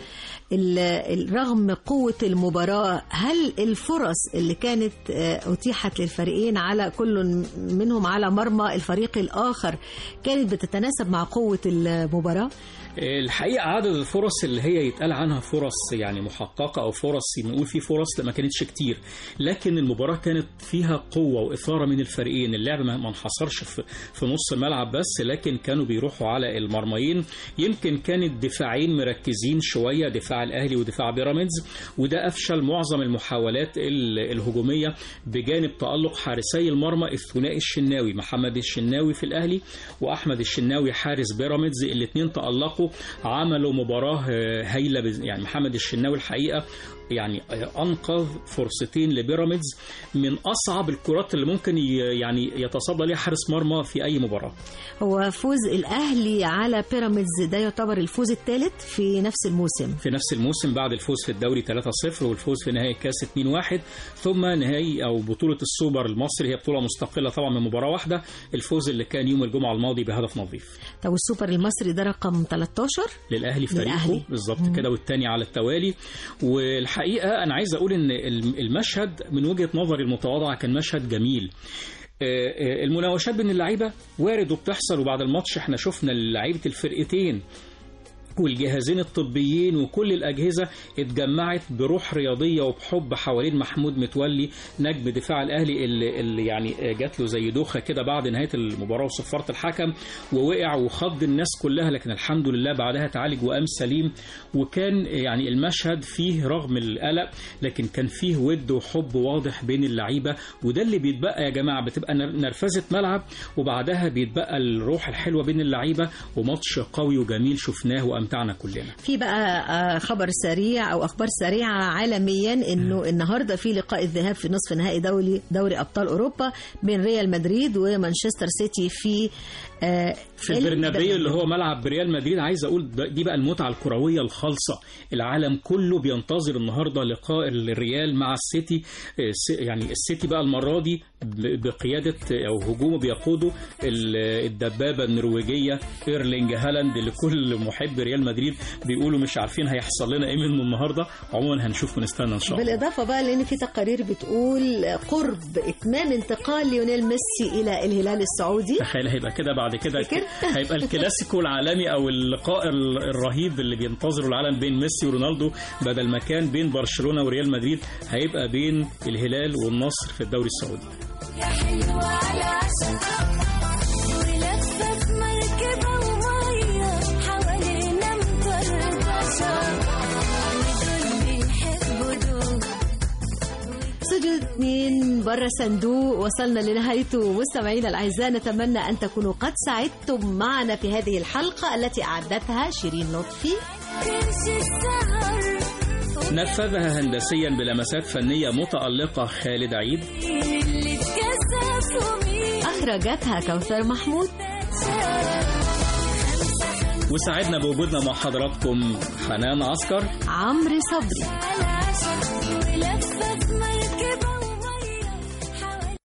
رغم قوة المباراة، هل الفرص اللي كانت أتيحت للفريقين على كل منهم على مرمى الفريق الآخر كانت بتتناسب مع قوة المباراة؟ الحقيقة عدد الفرص اللي هي يتقال عنها فرص يعني محققة أو فرص نقول فيه فرص ما كانتش كتير، لكن المباراة كانت فيها قوة وإثارة من الفريقين. اللعب ما انحصرش في نص الملعب بس، لكن كانوا بيروحوا على المرميين. يمكن كان الدفاعين مركزين شوية، دفاع الأهلي ودفاع بيراميدز، وده أفشل معظم المحاولات الهجومية بجانب تألق حارسي المرمى الثنائي الشناوي، محمد الشناوي في الأهلي وأحمد الشناوي حارس بيراميدز. الاثنين تألقوا، عملوا مباراة هايلة. يعني محمد الشناوي الحقيقة يعني أنقذ فرصتين لبيراميدز من أصعب الكرات اللي ممكن يعني يتصدى ليها حارس مرمى في أي مباراة. هو فوز الأهلي على بيراميدز ده يعتبر الفوز الثالث في نفس الموسم في نفس الموسم بعد الفوز في الدوري ثلاثة صفر والفوز في نهائي الكاس اتنين واحد، ثم نهائي أو بطولة السوبر المصري هي بطولة مستقلة طبعا من مباراة واحدة، الفوز اللي كان يوم الجمعة الماضي بهدف نظيف. طب السوبر المصري ده رقم تلتاشر للأهلي فريقه بالظبط كده، والثاني على التوالي. والحقيقة حقيقة أنا عايز أقول إن المشهد من وجهة نظري المتواضعة كان مشهد جميل. المناوشات بين اللعيبة وارد وبتحصل، وبعد الماتش احنا شفنا لعيبة الفرقتين والجهازين الطبيين وكل الأجهزة اتجمعت بروح رياضية وبحب حوالين محمود متولي نجم دفاع الأهلي اللي, اللي يعني جات له زي دوخة كده بعد نهاية المباراة وصفارة الحكم ووقع وخض الناس كلها، لكن الحمد لله بعدها تعالج وقام سليم. وكان يعني المشهد فيه رغم القلق لكن كان فيه ود وحب واضح بين اللعيبة، وده اللي بيتبقى يا جماعة، بتبقى نرفزة ملعب وبعدها بيتبقى الروح الحلوة بين اللعيبة وماتش قوي وجميل شفناه وأمتعنا كلنا. في بقى خبر سريع أو أخبار سريعة عالميا إنه النهاردة في لقاء الذهاب في نصف نهائي دوري دوري أبطال أوروبا بين ريال مدريد ومانشستر سيتي في في البرنابيو اللي هو ملعب ريال مدريد. عايز أقول دي بقى المتعة الكروية الخالصة، العالم كله بينتظر النهاردة لقاء الريال مع السيتي. يعني السيتي بقى المرة دي بقيادة أو هجومه بيقوده الدبابة النرويجية إيرلينج هالاند، اللي كل محب ريال مدريد بيقولوا مش عارفين هيحصل لنا إيه منه النهاردة. عموما هنشوف ونستنى إن شاء الله. بالإضافة بقى لأن في تقارير بتقول قرب إتمام انتقال ليونيل ميسي إلى الهلال السعودي. تخيل هيبقى كده بعد كده هيبقى الكلاسيكو العالمي أو اللقاء الرهيب اللي بينتظره العالم بين ميسي ورونالدو، بدل ما كان بين برشلونة وريال مدريد هيبقى بين الهلال والنصر في الدوري السعودي. يا حلوة على عشقة ولفة في مركبة ومية حوالينا مطربشة ودول بيحبوا دول. استوديو اتنين بره صندوق وصلنا لنهايته. مستمعينا الأعزاء، نتمنى أن تكونوا قد سعدتم معنا في هذه الحلقة التي أعدتها شيرين لطفي، نفذها هندسيا بلمسات فنية متألقة خالد عيد، أخرجتها كوثر محمود، وساعدنا بوجودنا مع حضراتكم حنان عسكر، عمرو صبري.